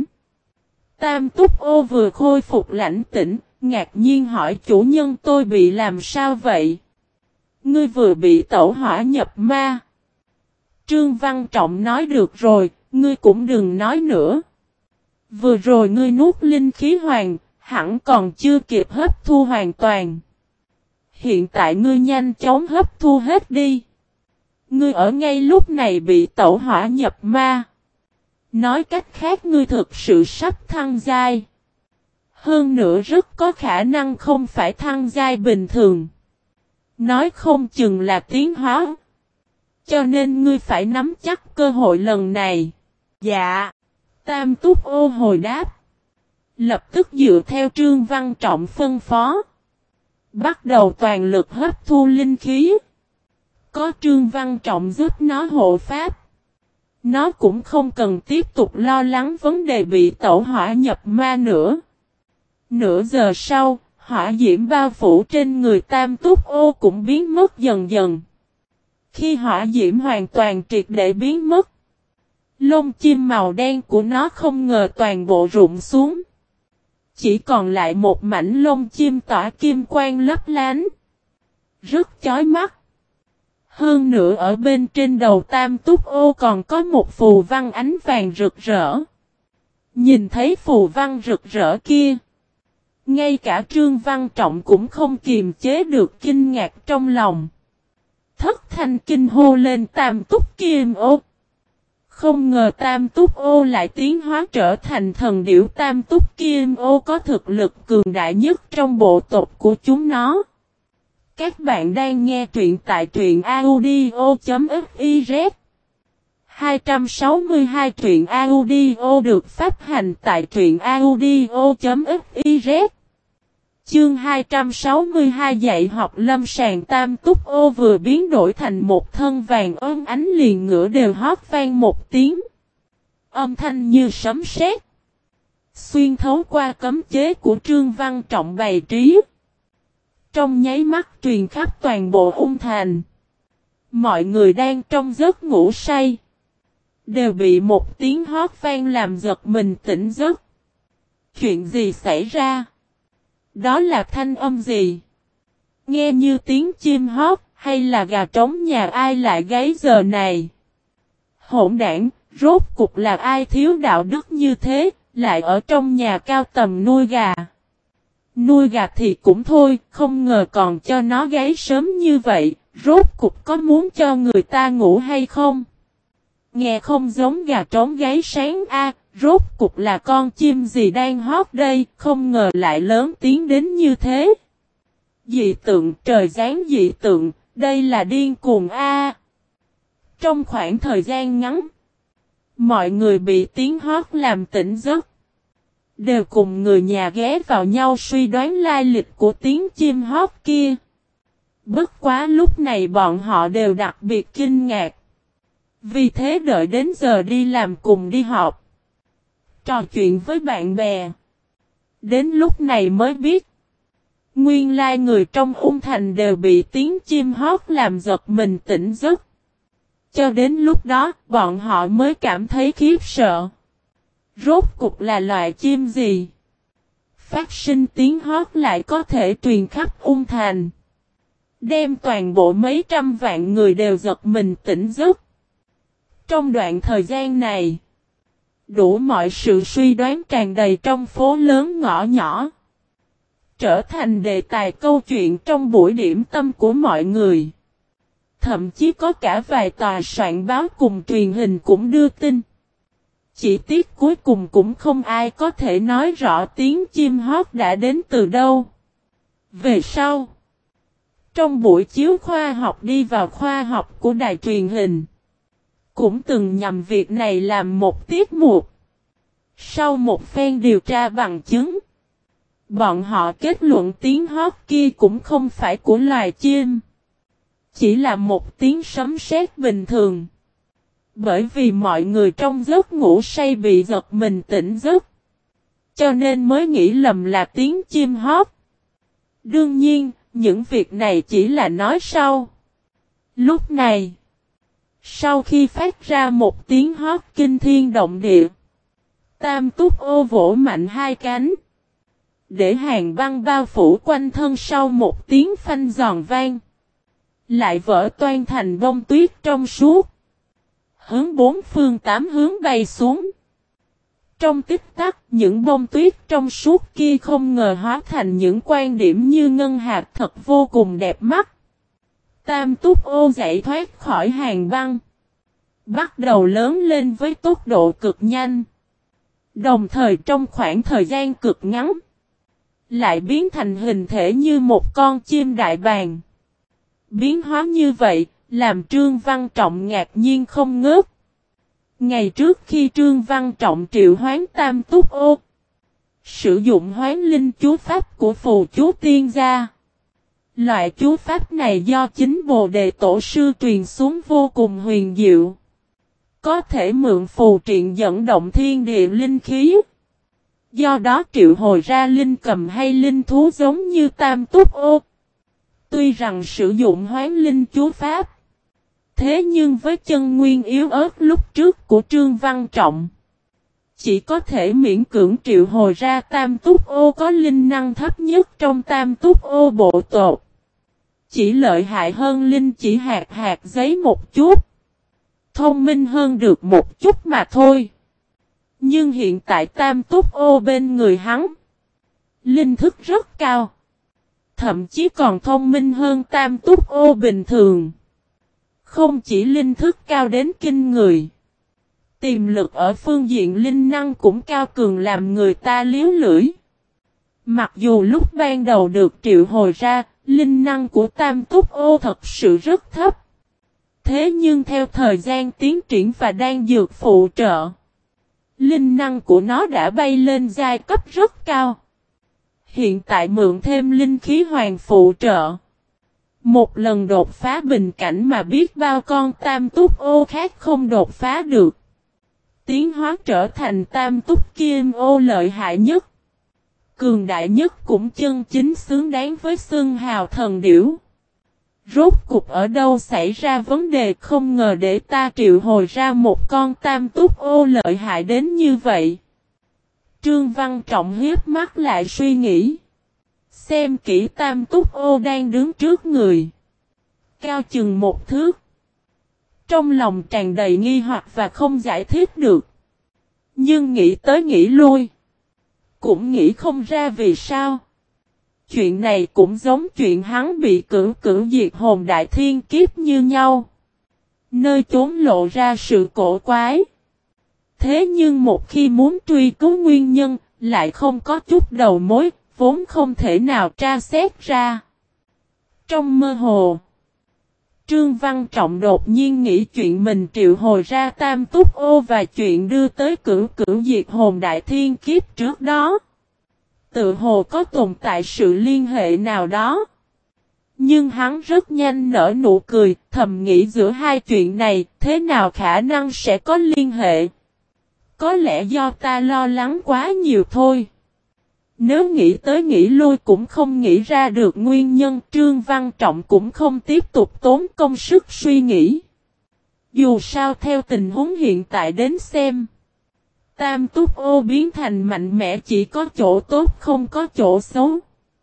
Tam Túc Ô vừa khôi phục lãnh tĩnh, ngạc nhiên hỏi chủ nhân tôi bị làm sao vậy? Ngươi vừa bị tẩu hỏa nhập ma. Trương Văn Trọng nói được rồi, ngươi cũng đừng nói nữa. Vừa rồi ngươi nuốt linh khí hoàng, hẳn còn chưa kịp hấp thu hoàn toàn. Hiện tại ngươi nhanh chóng hấp thu hết đi. Ngươi ở ngay lúc này bị tẩu hỏa nhập ma. Nói cách khác ngươi thực sự sắp thăng giai. Hơn nữa rất có khả năng không phải thăng giai bình thường. Nói không chừng là tiến hóa. Cho nên ngươi phải nắm chắc cơ hội lần này. Dạ. Tam Túc Ô hồi đáp. Lập tức dựa theo Trương Văn Trọng phân phó. Bắt đầu toàn lực hấp thu linh khí. Có Trương Văn Trọng giúp nó hộ pháp. Nó cũng không cần tiếp tục lo lắng vấn đề bị tẩu hỏa nhập ma nữa. Nửa giờ sau, hỏa diễm bao phủ trên người Tam Túc Ô cũng biến mất dần dần. Khi hỏa diễm hoàn toàn triệt để biến mất, lông chim màu đen của nó không ngờ toàn bộ rụng xuống. Chỉ còn lại một mảnh lông chim tỏa kim quang lấp lánh. Rất chói mắt. Hơn nữa ở bên trên đầu Tam Túc Ô còn có một phù văn ánh vàng rực rỡ. Nhìn thấy phù văn rực rỡ kia, ngay cả Trương Văn Trọng cũng không kiềm chế được kinh ngạc trong lòng. Thất thanh kinh hô lên Tam Túc Kim Ô. Không ngờ Tam Túc Ô lại tiến hóa trở thành thần điểu. Tam Túc Kim Ô có thực lực cường đại nhất trong bộ tộc của chúng nó. Các bạn đang nghe truyện tại truyện audio.fiz. hai trăm sáu mươi hai truyện audio được phát hành tại truyện audio.fiz. Chương hai trăm sáu mươi hai dạy học lâm sàng. Tam Túc Ô vừa biến đổi thành một thân vàng ôm ánh liền ngửa đều hót vang một tiếng. Âm thanh như sấm sét, xuyên thấu qua cấm chế của Trương Văn Trọng bày trí. Trong nháy mắt truyền khắp toàn bộ Ung Thành. Mọi người đang trong giấc ngủ say đều bị một tiếng hót vang làm giật mình tỉnh giấc. Chuyện gì xảy ra? Đó là thanh âm gì? Nghe như tiếng chim hót hay là gà trống nhà ai lại gáy giờ này? Hỗn đản, rốt cục là ai thiếu đạo đức như thế, lại ở trong nhà cao tầng nuôi gà? Nuôi gà thì cũng thôi, không ngờ còn cho nó gáy sớm như vậy, rốt cục có muốn cho người ta ngủ hay không? Nghe không giống gà trống gáy sáng a, rốt cục là con chim gì đang hót đây, không ngờ lại lớn tiếng đến như thế. Dị tượng, trời giáng dị tượng, đây là điên cuồng a. Trong khoảng thời gian ngắn, mọi người bị tiếng hót làm tỉnh giấc. Đều cùng người nhà ghé vào nhau suy đoán lai lịch của tiếng chim hót kia. Bất quá lúc này bọn họ đều đặc biệt kinh ngạc. Vì thế đợi đến giờ đi làm cùng đi họp, trò chuyện với bạn bè. Đến lúc này mới biết, nguyên lai người trong Ung Thành đều bị tiếng chim hót làm giật mình tỉnh giấc. Cho đến lúc đó, bọn họ mới cảm thấy khiếp sợ. Rốt cục là loại chim gì? Phát sinh tiếng hót lại có thể truyền khắp Ung Thành, đem toàn bộ mấy trăm vạn người đều giật mình tỉnh giấc. Trong đoạn thời gian này, đủ mọi sự suy đoán tràn đầy trong phố lớn ngõ nhỏ, trở thành đề tài câu chuyện trong buổi điểm tâm của mọi người. Thậm chí có cả vài tòa soạn báo cùng truyền hình cũng đưa tin. Chỉ tiếc cuối cùng cũng không ai có thể nói rõ tiếng chim hót đã đến từ đâu. Về sau, trong buổi chiếu khoa học đi vào khoa học của đài truyền hình, cũng từng nhằm việc này làm một tiết mục. Sau một phen điều tra bằng chứng, bọn họ kết luận tiếng hót kia cũng không phải của loài chim, chỉ là một tiếng sấm sét bình thường. Bởi vì mọi người trong giấc ngủ say bị giật mình tỉnh giấc, cho nên mới nghĩ lầm là tiếng chim hót. Đương nhiên, những việc này chỉ là nói sau. Lúc này, sau khi phát ra một tiếng hót kinh thiên động địa, Tam Túc Ô vỗ mạnh hai cánh, để hàng băng bao phủ quanh thân. Sau một tiếng phanh giòn vang, lại vỡ toan thành bông tuyết trong suốt, hướng bốn phương tám hướng bay xuống. Trong tích tắc, những bông tuyết trong suốt kia không ngờ hóa thành những quan điểm như ngân hạt thật vô cùng đẹp mắt. Tam Túc Ô giải thoát khỏi hàng băng, bắt đầu lớn lên với tốc độ cực nhanh. Đồng thời trong khoảng thời gian cực ngắn, lại biến thành hình thể như một con chim đại bàng. Biến hóa như vậy, làm Trương Văn Trọng ngạc nhiên không ngớt. Ngày trước khi Trương Văn Trọng triệu hoán Tam Túc Ô, sử dụng hoán linh chú pháp của phù chú tiên gia. Loại chú pháp này do chính Bồ Đề Tổ sư truyền xuống vô cùng huyền diệu. Có thể mượn phù triện dẫn động thiên địa linh khí. Do đó triệu hồi ra linh cầm hay linh thú giống như Tam Túc Ô. Tuy rằng sử dụng hoán linh chú pháp, thế nhưng với chân nguyên yếu ớt lúc trước của Trương Văn Trọng, chỉ có thể miễn cưỡng triệu hồi ra Tam Túc Ô có linh năng thấp nhất trong Tam Túc Ô bộ tộc. Chỉ lợi hại hơn linh chỉ hạt hạt giấy một chút. Thông minh hơn được một chút mà thôi. Nhưng hiện tại Tam Túc Ô bên người hắn, linh thức rất cao. Thậm chí còn thông minh hơn Tam Túc Ô bình thường. Không chỉ linh thức cao đến kinh người, tiềm lực ở phương diện linh năng cũng cao cường làm người ta liếu lưỡi. Mặc dù lúc ban đầu được triệu hồi ra, linh năng của Tam Túc Ô thật sự rất thấp. Thế nhưng theo thời gian tiến triển và đang dược phụ trợ, linh năng của nó đã bay lên giai cấp rất cao. Hiện tại mượn thêm linh khí hoàng phụ trợ, một lần đột phá bình cảnh mà biết bao con Tam Túc Ô khác không đột phá được. Tiến hóa trở thành Tam Túc Kim Ô lợi hại nhất, cường đại nhất cũng chân chính xứng đáng với xưng hào thần điểu. Rốt cục ở đâu xảy ra vấn đề không ngờ để ta triệu hồi ra một con Tam Túc Ô lợi hại đến như vậy. Trương Văn Trọng hiếp mắt lại suy nghĩ. Xem kỹ Tam Túc Ô đang đứng trước người. Cao chừng một thước. Trong lòng tràn đầy nghi hoặc và không giải thích được. Nhưng nghĩ tới nghĩ lui, cũng nghĩ không ra vì sao. Chuyện này cũng giống chuyện hắn bị cửu cửu diệt hồn đại thiên kiếp như nhau. Nơi chốn lộ ra sự cổ quái. Thế nhưng một khi muốn truy cứu nguyên nhân, lại không có chút đầu mối, vốn không thể nào tra xét ra. Trong mơ hồ, Trương Văn Trọng đột nhiên nghĩ chuyện mình triệu hồi ra Tam Túc Ô và chuyện đưa tới cửu cửu diệt hồn đại thiên kiếp trước đó. Tự hồ có tồn tại sự liên hệ nào đó. Nhưng hắn rất nhanh nở nụ cười, thầm nghĩ giữa hai chuyện này, thế nào khả năng sẽ có liên hệ. Có lẽ do ta lo lắng quá nhiều thôi. Nếu nghĩ tới nghĩ lui cũng không nghĩ ra được nguyên nhân, Trương Văn Trọng cũng không tiếp tục tốn công sức suy nghĩ. Dù sao theo tình huống hiện tại đến xem, Tam Túc Ô biến thành mạnh mẽ chỉ có chỗ tốt không có chỗ xấu.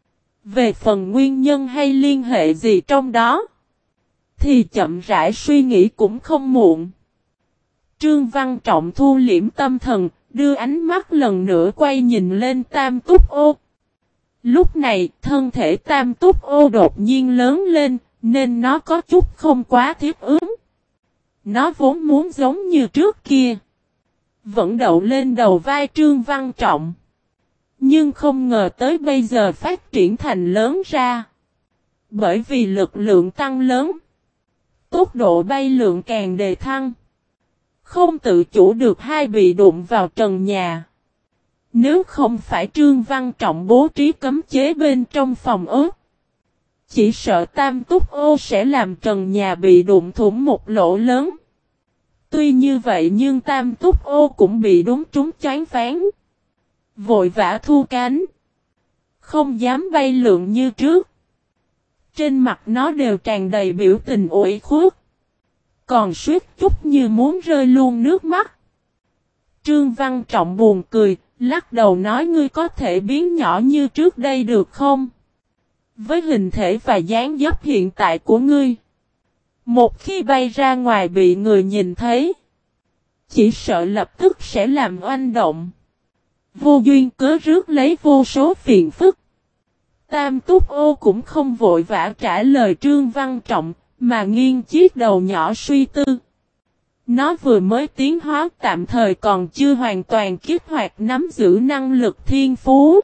Về phần nguyên nhân hay liên hệ gì trong đó, thì chậm rãi suy nghĩ cũng không muộn. Trương Văn Trọng thu liễm tâm thần, đưa ánh mắt lần nữa quay nhìn lên Tam Túc Ô. Lúc này, thân thể Tam Túc Ô đột nhiên lớn lên, nên nó có chút không quá thiết ứng. Nó vốn muốn giống như trước kia, vẫn đậu lên đầu vai Trương Văn Trọng. Nhưng không ngờ tới bây giờ phát triển thành lớn ra. Bởi vì lực lượng tăng lớn, tốc độ bay lượng càng đề thăng. Không tự chủ được hai bị đụng vào trần nhà. Nếu không phải Trương Văn Trọng bố trí cấm chế bên trong phòng ốt, chỉ sợ Tam Túc Ô sẽ làm trần nhà bị đụng thủng một lỗ lớn. Tuy như vậy nhưng Tam Túc Ô cũng bị đúng trúng choáng váng. Vội vã thu cánh. Không dám bay lượn như trước. Trên mặt nó đều tràn đầy biểu tình ủy khuất. Còn suýt chút như muốn rơi luôn nước mắt. Trương Văn Trọng buồn cười, lắc đầu nói ngươi có thể biến nhỏ như trước đây được không? Với hình thể và dáng dấp hiện tại của ngươi, một khi bay ra ngoài bị người nhìn thấy, chỉ sợ lập tức sẽ làm oanh động. Vô duyên cớ rước lấy vô số phiền phức. Tam Túc Ô cũng không vội vã trả lời Trương Văn Trọng, mà nghiêng chiếc đầu nhỏ suy tư. Nó vừa mới tiến hóa tạm thời còn chưa hoàn toàn kích hoạt nắm giữ năng lực thiên phú.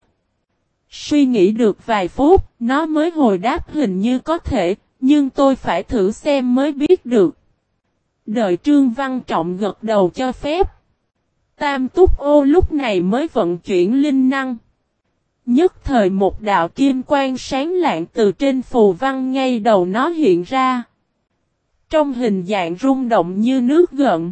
Suy nghĩ được vài phút, nó mới hồi đáp hình như có thể, nhưng tôi phải thử xem mới biết được. Đợi Trương Văn Trọng gật đầu cho phép. Tam Túc Ô lúc này mới vận chuyển linh năng. Nhất thời một đạo kim quang sáng lạng từ trên phù văn ngay đầu nó hiện ra. Trong hình dạng rung động như nước gợn.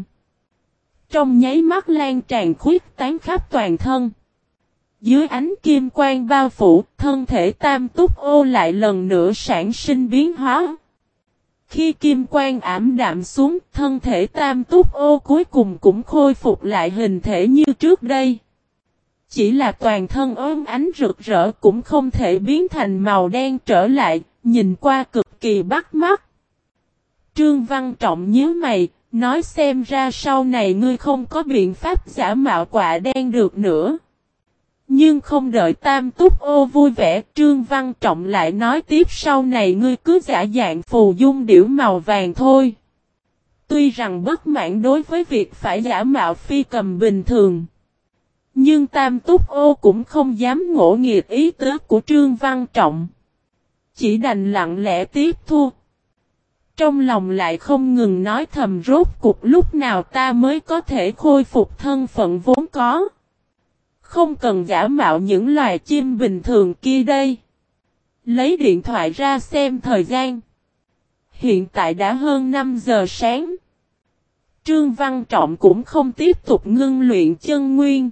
Trong nháy mắt lan tràn khuyết tán khắp toàn thân. Dưới ánh kim quang bao phủ, thân thể Tam Túc Ô lại lần nữa sản sinh biến hóa. Khi kim quang ảm đạm xuống, thân thể Tam Túc Ô cuối cùng cũng khôi phục lại hình thể như trước đây. Chỉ là toàn thân ốm ánh rực rỡ cũng không thể biến thành màu đen trở lại, nhìn qua cực kỳ bắt mắt. Trương Văn Trọng nhíu mày, nói xem ra sau này ngươi không có biện pháp giả mạo quạ đen được nữa. Nhưng không đợi Tam Túc Ô vui vẻ, Trương Văn Trọng lại nói tiếp sau này ngươi cứ giả dạng phù dung điểu màu vàng thôi. Tuy rằng bất mãn đối với việc phải giả mạo phi cầm bình thường. Nhưng Tam Túc Ô cũng không dám ngỗ nghịch ý tứ của Trương Văn Trọng. Chỉ đành lặng lẽ tiếp thu. Trong lòng lại không ngừng nói thầm rốt cuộc lúc nào ta mới có thể khôi phục thân phận vốn có. Không cần giả mạo những loài chim bình thường kia đây. Lấy điện thoại ra xem thời gian. Hiện tại đã hơn năm giờ sáng. Trương Văn Trọng cũng không tiếp tục ngưng luyện chân nguyên.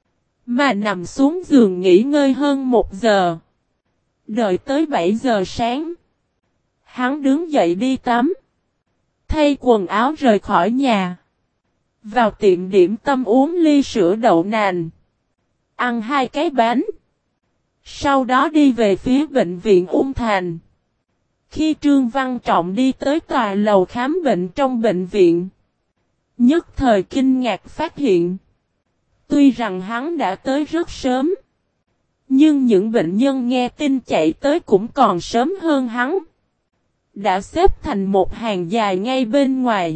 Mà nằm xuống giường nghỉ ngơi hơn một giờ. Đợi tới bảy giờ sáng. Hắn đứng dậy đi tắm. Thay quần áo rời khỏi nhà. Vào tiệm điểm tâm uống ly sữa đậu nành. Ăn hai cái bánh. Sau đó đi về phía bệnh viện Ung Thành. Khi Trương Văn Trọng đi tới tòa lầu khám bệnh trong bệnh viện. Nhất thời kinh ngạc phát hiện. Tuy rằng hắn đã tới rất sớm. Nhưng những bệnh nhân nghe tin chạy tới cũng còn sớm hơn hắn. Đã xếp thành một hàng dài ngay bên ngoài.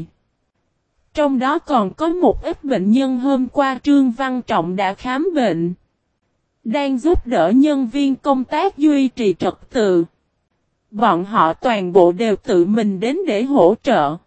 Trong đó còn có một ít bệnh nhân hôm qua Trương Văn Trọng đã khám bệnh. Đang giúp đỡ nhân viên công tác duy trì trật tự. Bọn họ toàn bộ đều tự mình đến để hỗ trợ.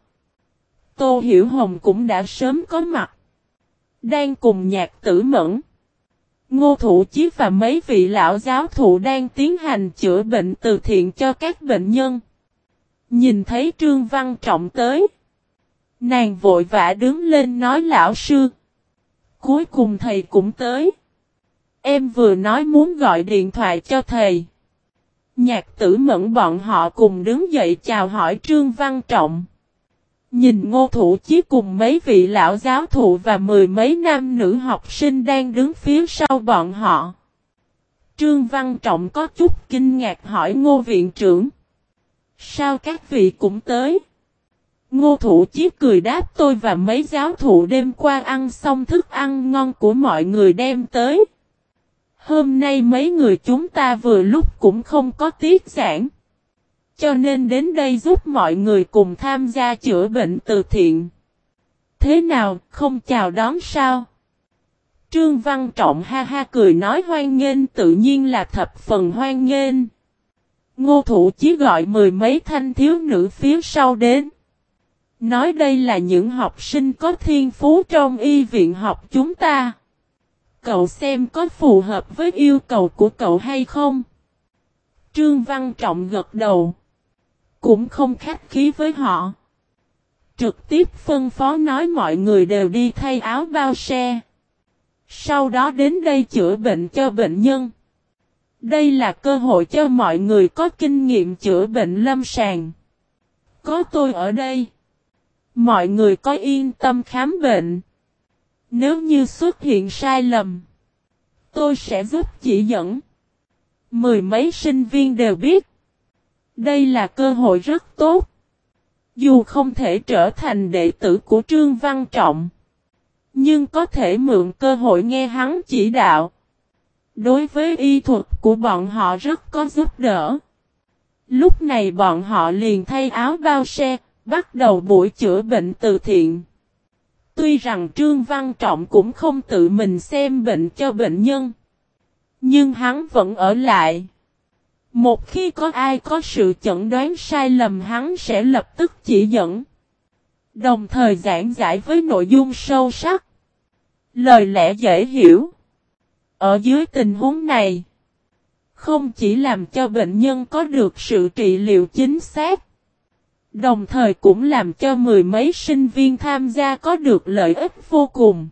Tô Hiểu Hồng cũng đã sớm có mặt. Đang cùng Nhạc Tử Mẫn, Ngô Thủ Chí và mấy vị lão giáo thụ đang tiến hành chữa bệnh từ thiện cho các bệnh nhân. Nhìn thấy Trương Văn Trọng tới. Nàng vội vã đứng lên nói lão sư. Cuối cùng thầy cũng tới. Em vừa nói muốn gọi điện thoại cho thầy. Nhạc Tử Mẫn bọn họ cùng đứng dậy chào hỏi Trương Văn Trọng. Nhìn Ngô Thủ Chí cùng mấy vị lão giáo thụ và mười mấy nam nữ học sinh đang đứng phía sau bọn họ. Trương Văn Trọng có chút kinh ngạc hỏi Ngô viện trưởng. Sao các vị cũng tới? Ngô Thủ Chí cười đáp tôi và mấy giáo thụ đêm qua ăn xong thức ăn ngon của mọi người đem tới. Hôm nay mấy người chúng ta vừa lúc cũng không có tiết giảng. Cho nên đến đây giúp mọi người cùng tham gia chữa bệnh từ thiện. Thế nào, không chào đón sao? Trương Văn Trọng ha ha cười nói hoan nghênh tự nhiên là thập phần hoan nghênh. Ngô Thủ Chí gọi mười mấy thanh thiếu nữ phía sau đến. Nói đây là những học sinh có thiên phú trong y viện học chúng ta. Cậu xem có phù hợp với yêu cầu của cậu hay không? Trương Văn Trọng gật đầu. Cũng không khách khí với họ. Trực tiếp phân phó nói mọi người đều đi thay áo bao xe. Sau đó đến đây chữa bệnh cho bệnh nhân. Đây là cơ hội cho mọi người có kinh nghiệm chữa bệnh lâm sàng. Có tôi ở đây. Mọi người có yên tâm khám bệnh. Nếu như xuất hiện sai lầm, tôi sẽ giúp chỉ dẫn. Mười mấy sinh viên đều biết. Đây là cơ hội rất tốt. Dù không thể trở thành đệ tử của Trương Văn Trọng, nhưng có thể mượn cơ hội nghe hắn chỉ đạo. Đối với y thuật của bọn họ rất có giúp đỡ. Lúc này bọn họ liền thay áo bao xe, bắt đầu buổi chữa bệnh từ thiện. Tuy rằng Trương Văn Trọng cũng không tự mình xem bệnh cho bệnh nhân, nhưng hắn vẫn ở lại. Một khi có ai có sự chẩn đoán sai lầm, hắn sẽ lập tức chỉ dẫn, đồng thời giảng giải với nội dung sâu sắc, lời lẽ dễ hiểu. Ở dưới tình huống này, không chỉ làm cho bệnh nhân có được sự trị liệu chính xác, đồng thời cũng làm cho mười mấy sinh viên tham gia có được lợi ích vô cùng.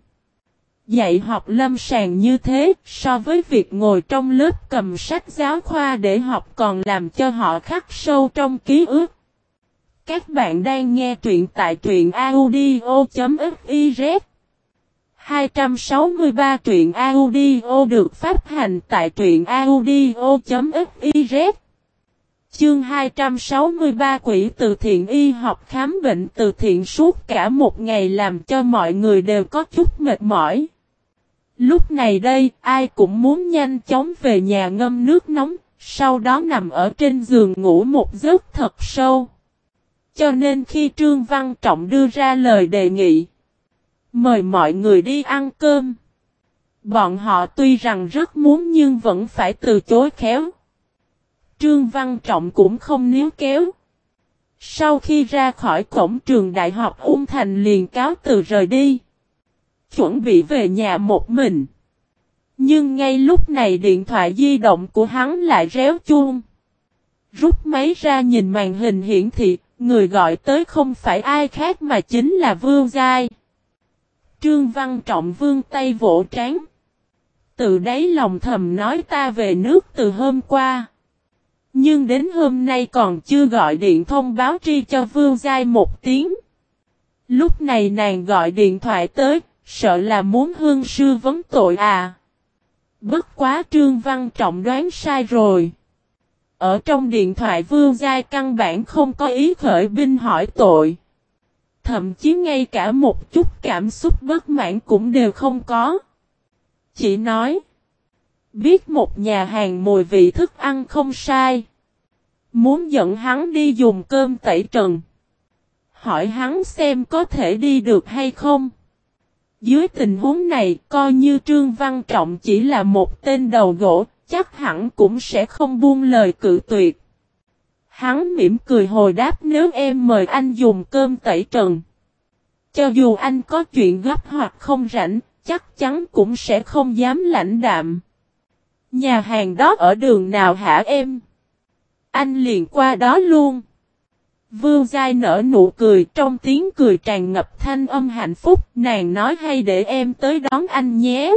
Dạy học lâm sàng như thế, so với việc ngồi trong lớp cầm sách giáo khoa để học còn làm cho họ khắc sâu trong ký ức. Các bạn đang nghe truyện tại truyện audio chấm fiz. hai trăm sáu mươi ba truyện audio được phát hành tại truyện audio chấm fiz. Chương hai trăm sáu mươi ba Quỹ từ thiện y học khám bệnh từ thiện suốt cả một ngày làm cho mọi người đều có chút mệt mỏi. Lúc này đây, ai cũng muốn nhanh chóng về nhà ngâm nước nóng, sau đó nằm ở trên giường ngủ một giấc thật sâu. Cho nên khi Trương Văn Trọng đưa ra lời đề nghị, mời mọi người đi ăn cơm, bọn họ tuy rằng rất muốn nhưng vẫn phải từ chối khéo. Trương Văn Trọng cũng không níu kéo. Sau khi ra khỏi cổng trường đại học Ung Thành liền cáo từ rời đi, chuẩn bị về nhà một mình. Nhưng ngay lúc này điện thoại di động của hắn lại réo chuông. Rút máy ra nhìn màn hình hiển thị, người gọi tới không phải ai khác mà chính là Vương Giai. Trương Văn Trọng vươn tay vỗ trán, từ đáy lòng thầm nói ta về nước từ hôm qua, nhưng đến hôm nay còn chưa gọi điện thông báo tri cho Vương Giai một tiếng. Lúc này nàng gọi điện thoại tới, sợ là muốn hương sư vấn tội à. Bất quá Trương Văn Trọng đoán sai rồi. Ở trong điện thoại Vương Giai căn bản không có ý khởi binh hỏi tội. Thậm chí ngay cả một chút cảm xúc bất mãn cũng đều không có. Chỉ nói, biết một nhà hàng mùi vị thức ăn không sai, muốn dẫn hắn đi dùng cơm tẩy trần, hỏi hắn xem có thể đi được hay không. Dưới tình huống này, coi như Trương Văn Trọng chỉ là một tên đầu gỗ, chắc hẳn cũng sẽ không buông lời cự tuyệt. Hắn mỉm cười hồi đáp nếu em mời anh dùng cơm tẩy trần, cho dù anh có chuyện gấp hoặc không rảnh, chắc chắn cũng sẽ không dám lãnh đạm. Nhà hàng đó ở đường nào hả em? Anh liền qua đó luôn. Vương Giai nở nụ cười, trong tiếng cười tràn ngập thanh âm hạnh phúc, nàng nói hay để em tới đón anh nhé.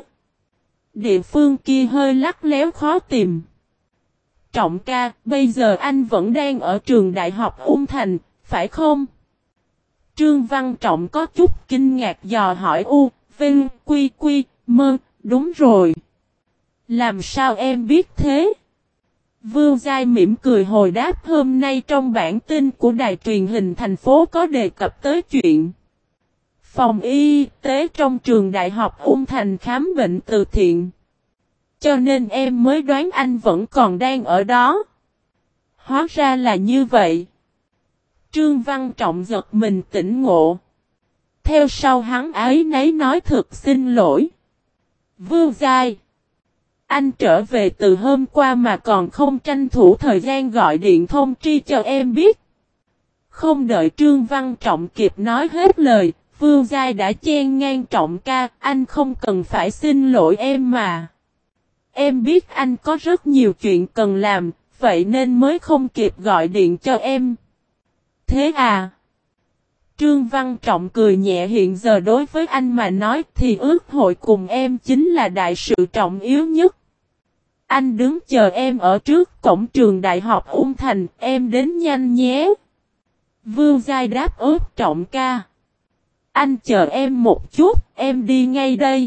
Địa phương kia hơi lắc léo khó tìm. Trọng ca, bây giờ anh vẫn đang ở trường đại học Ung Thành, phải không? Trương Văn Trọng có chút kinh ngạc dò hỏi u, vinh, quy quy, mơ, đúng rồi. Làm sao em biết thế? Vương Giai mỉm cười hồi đáp hôm nay trong bản tin của đài truyền hình thành phố có đề cập tới chuyện phòng y tế trong trường đại học Ung Thành khám bệnh từ thiện. Cho nên em mới đoán anh vẫn còn đang ở đó. Hóa ra là như vậy. Trương Văn Trọng giật mình tỉnh ngộ. Theo sau hắn ấy nấy nói thật xin lỗi. Vương Giai, anh trở về từ hôm qua mà còn không tranh thủ thời gian gọi điện thông tri cho em biết. Không đợi Trương Văn Trọng kịp nói hết lời, Vương Giai đã chen ngang Trọng ca, anh không cần phải xin lỗi em mà. Em biết anh có rất nhiều chuyện cần làm, vậy nên mới không kịp gọi điện cho em. Thế à? Trương Văn Trọng cười nhẹ, hiện giờ đối với anh mà nói thì ước hội cùng em chính là đại sự trọng yếu nhất. Anh đứng chờ em ở trước cổng trường đại học Ung Thành, em đến nhanh nhé. Vương Giai đáp ước Trọng ca. Anh chờ em một chút, em đi ngay đây.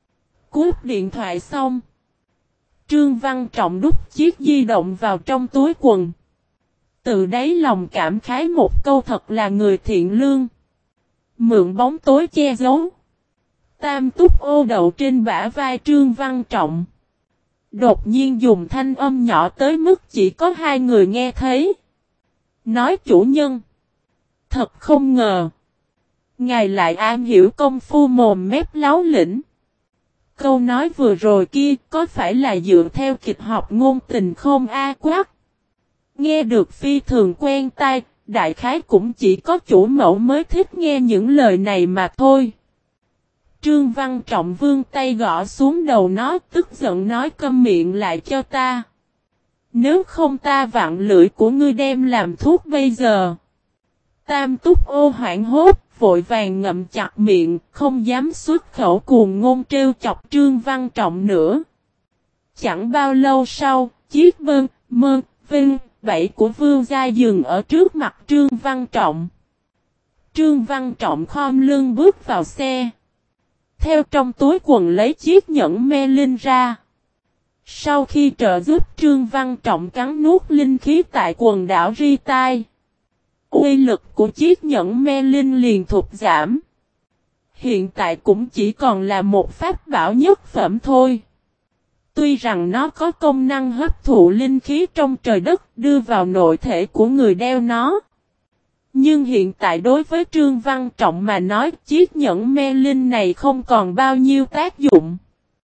Cúp điện thoại xong, Trương Văn Trọng đút chiếc di động vào trong túi quần. Từ đáy lòng cảm khái một câu thật là người thiện lương. Mượn bóng tối che giấu. Tam túc ô đậu trên bả vai Trương Văn Trọng. Đột nhiên dùng thanh âm nhỏ tới mức chỉ có hai người nghe thấy. Nói chủ nhân. Thật không ngờ. Ngài lại am hiểu công phu mồm mép láo lĩnh. Câu nói vừa rồi kia có phải là dựa theo kịch học ngôn tình không a quát? Nghe được phi thường quen tai, đại khái cũng chỉ có chủ mẫu mới thích nghe những lời này mà thôi. Trương Văn Trọng vươn tay gõ xuống đầu nó, tức giận nói câm miệng lại cho ta. Nếu không ta vặn lưỡi của ngươi đem làm thuốc bây giờ. Tam Túc Ô hoảng hốt, vội vàng ngậm chặt miệng, không dám xuất khẩu cuồng ngôn trêu chọc Trương Văn Trọng nữa. Chẳng bao lâu sau, chiếc bơn, mơn, vinh, bảy của Vương Gia dừng ở trước mặt Trương Văn Trọng. Trương Văn Trọng khom lưng bước vào xe. Theo trong túi quần lấy chiếc nhẫn me linh ra. Sau khi trợ giúp Trương Văn Trọng cắn nuốt linh khí tại quần đảo Ri Tai, uy lực của chiếc nhẫn me linh liền thụt giảm. Hiện tại cũng chỉ còn là một pháp bảo nhất phẩm thôi. Tuy rằng nó có công năng hấp thụ linh khí trong trời đất đưa vào nội thể của người đeo nó. Nhưng hiện tại đối với Trương Văn Trọng mà nói chiếc nhẫn me linh này không còn bao nhiêu tác dụng.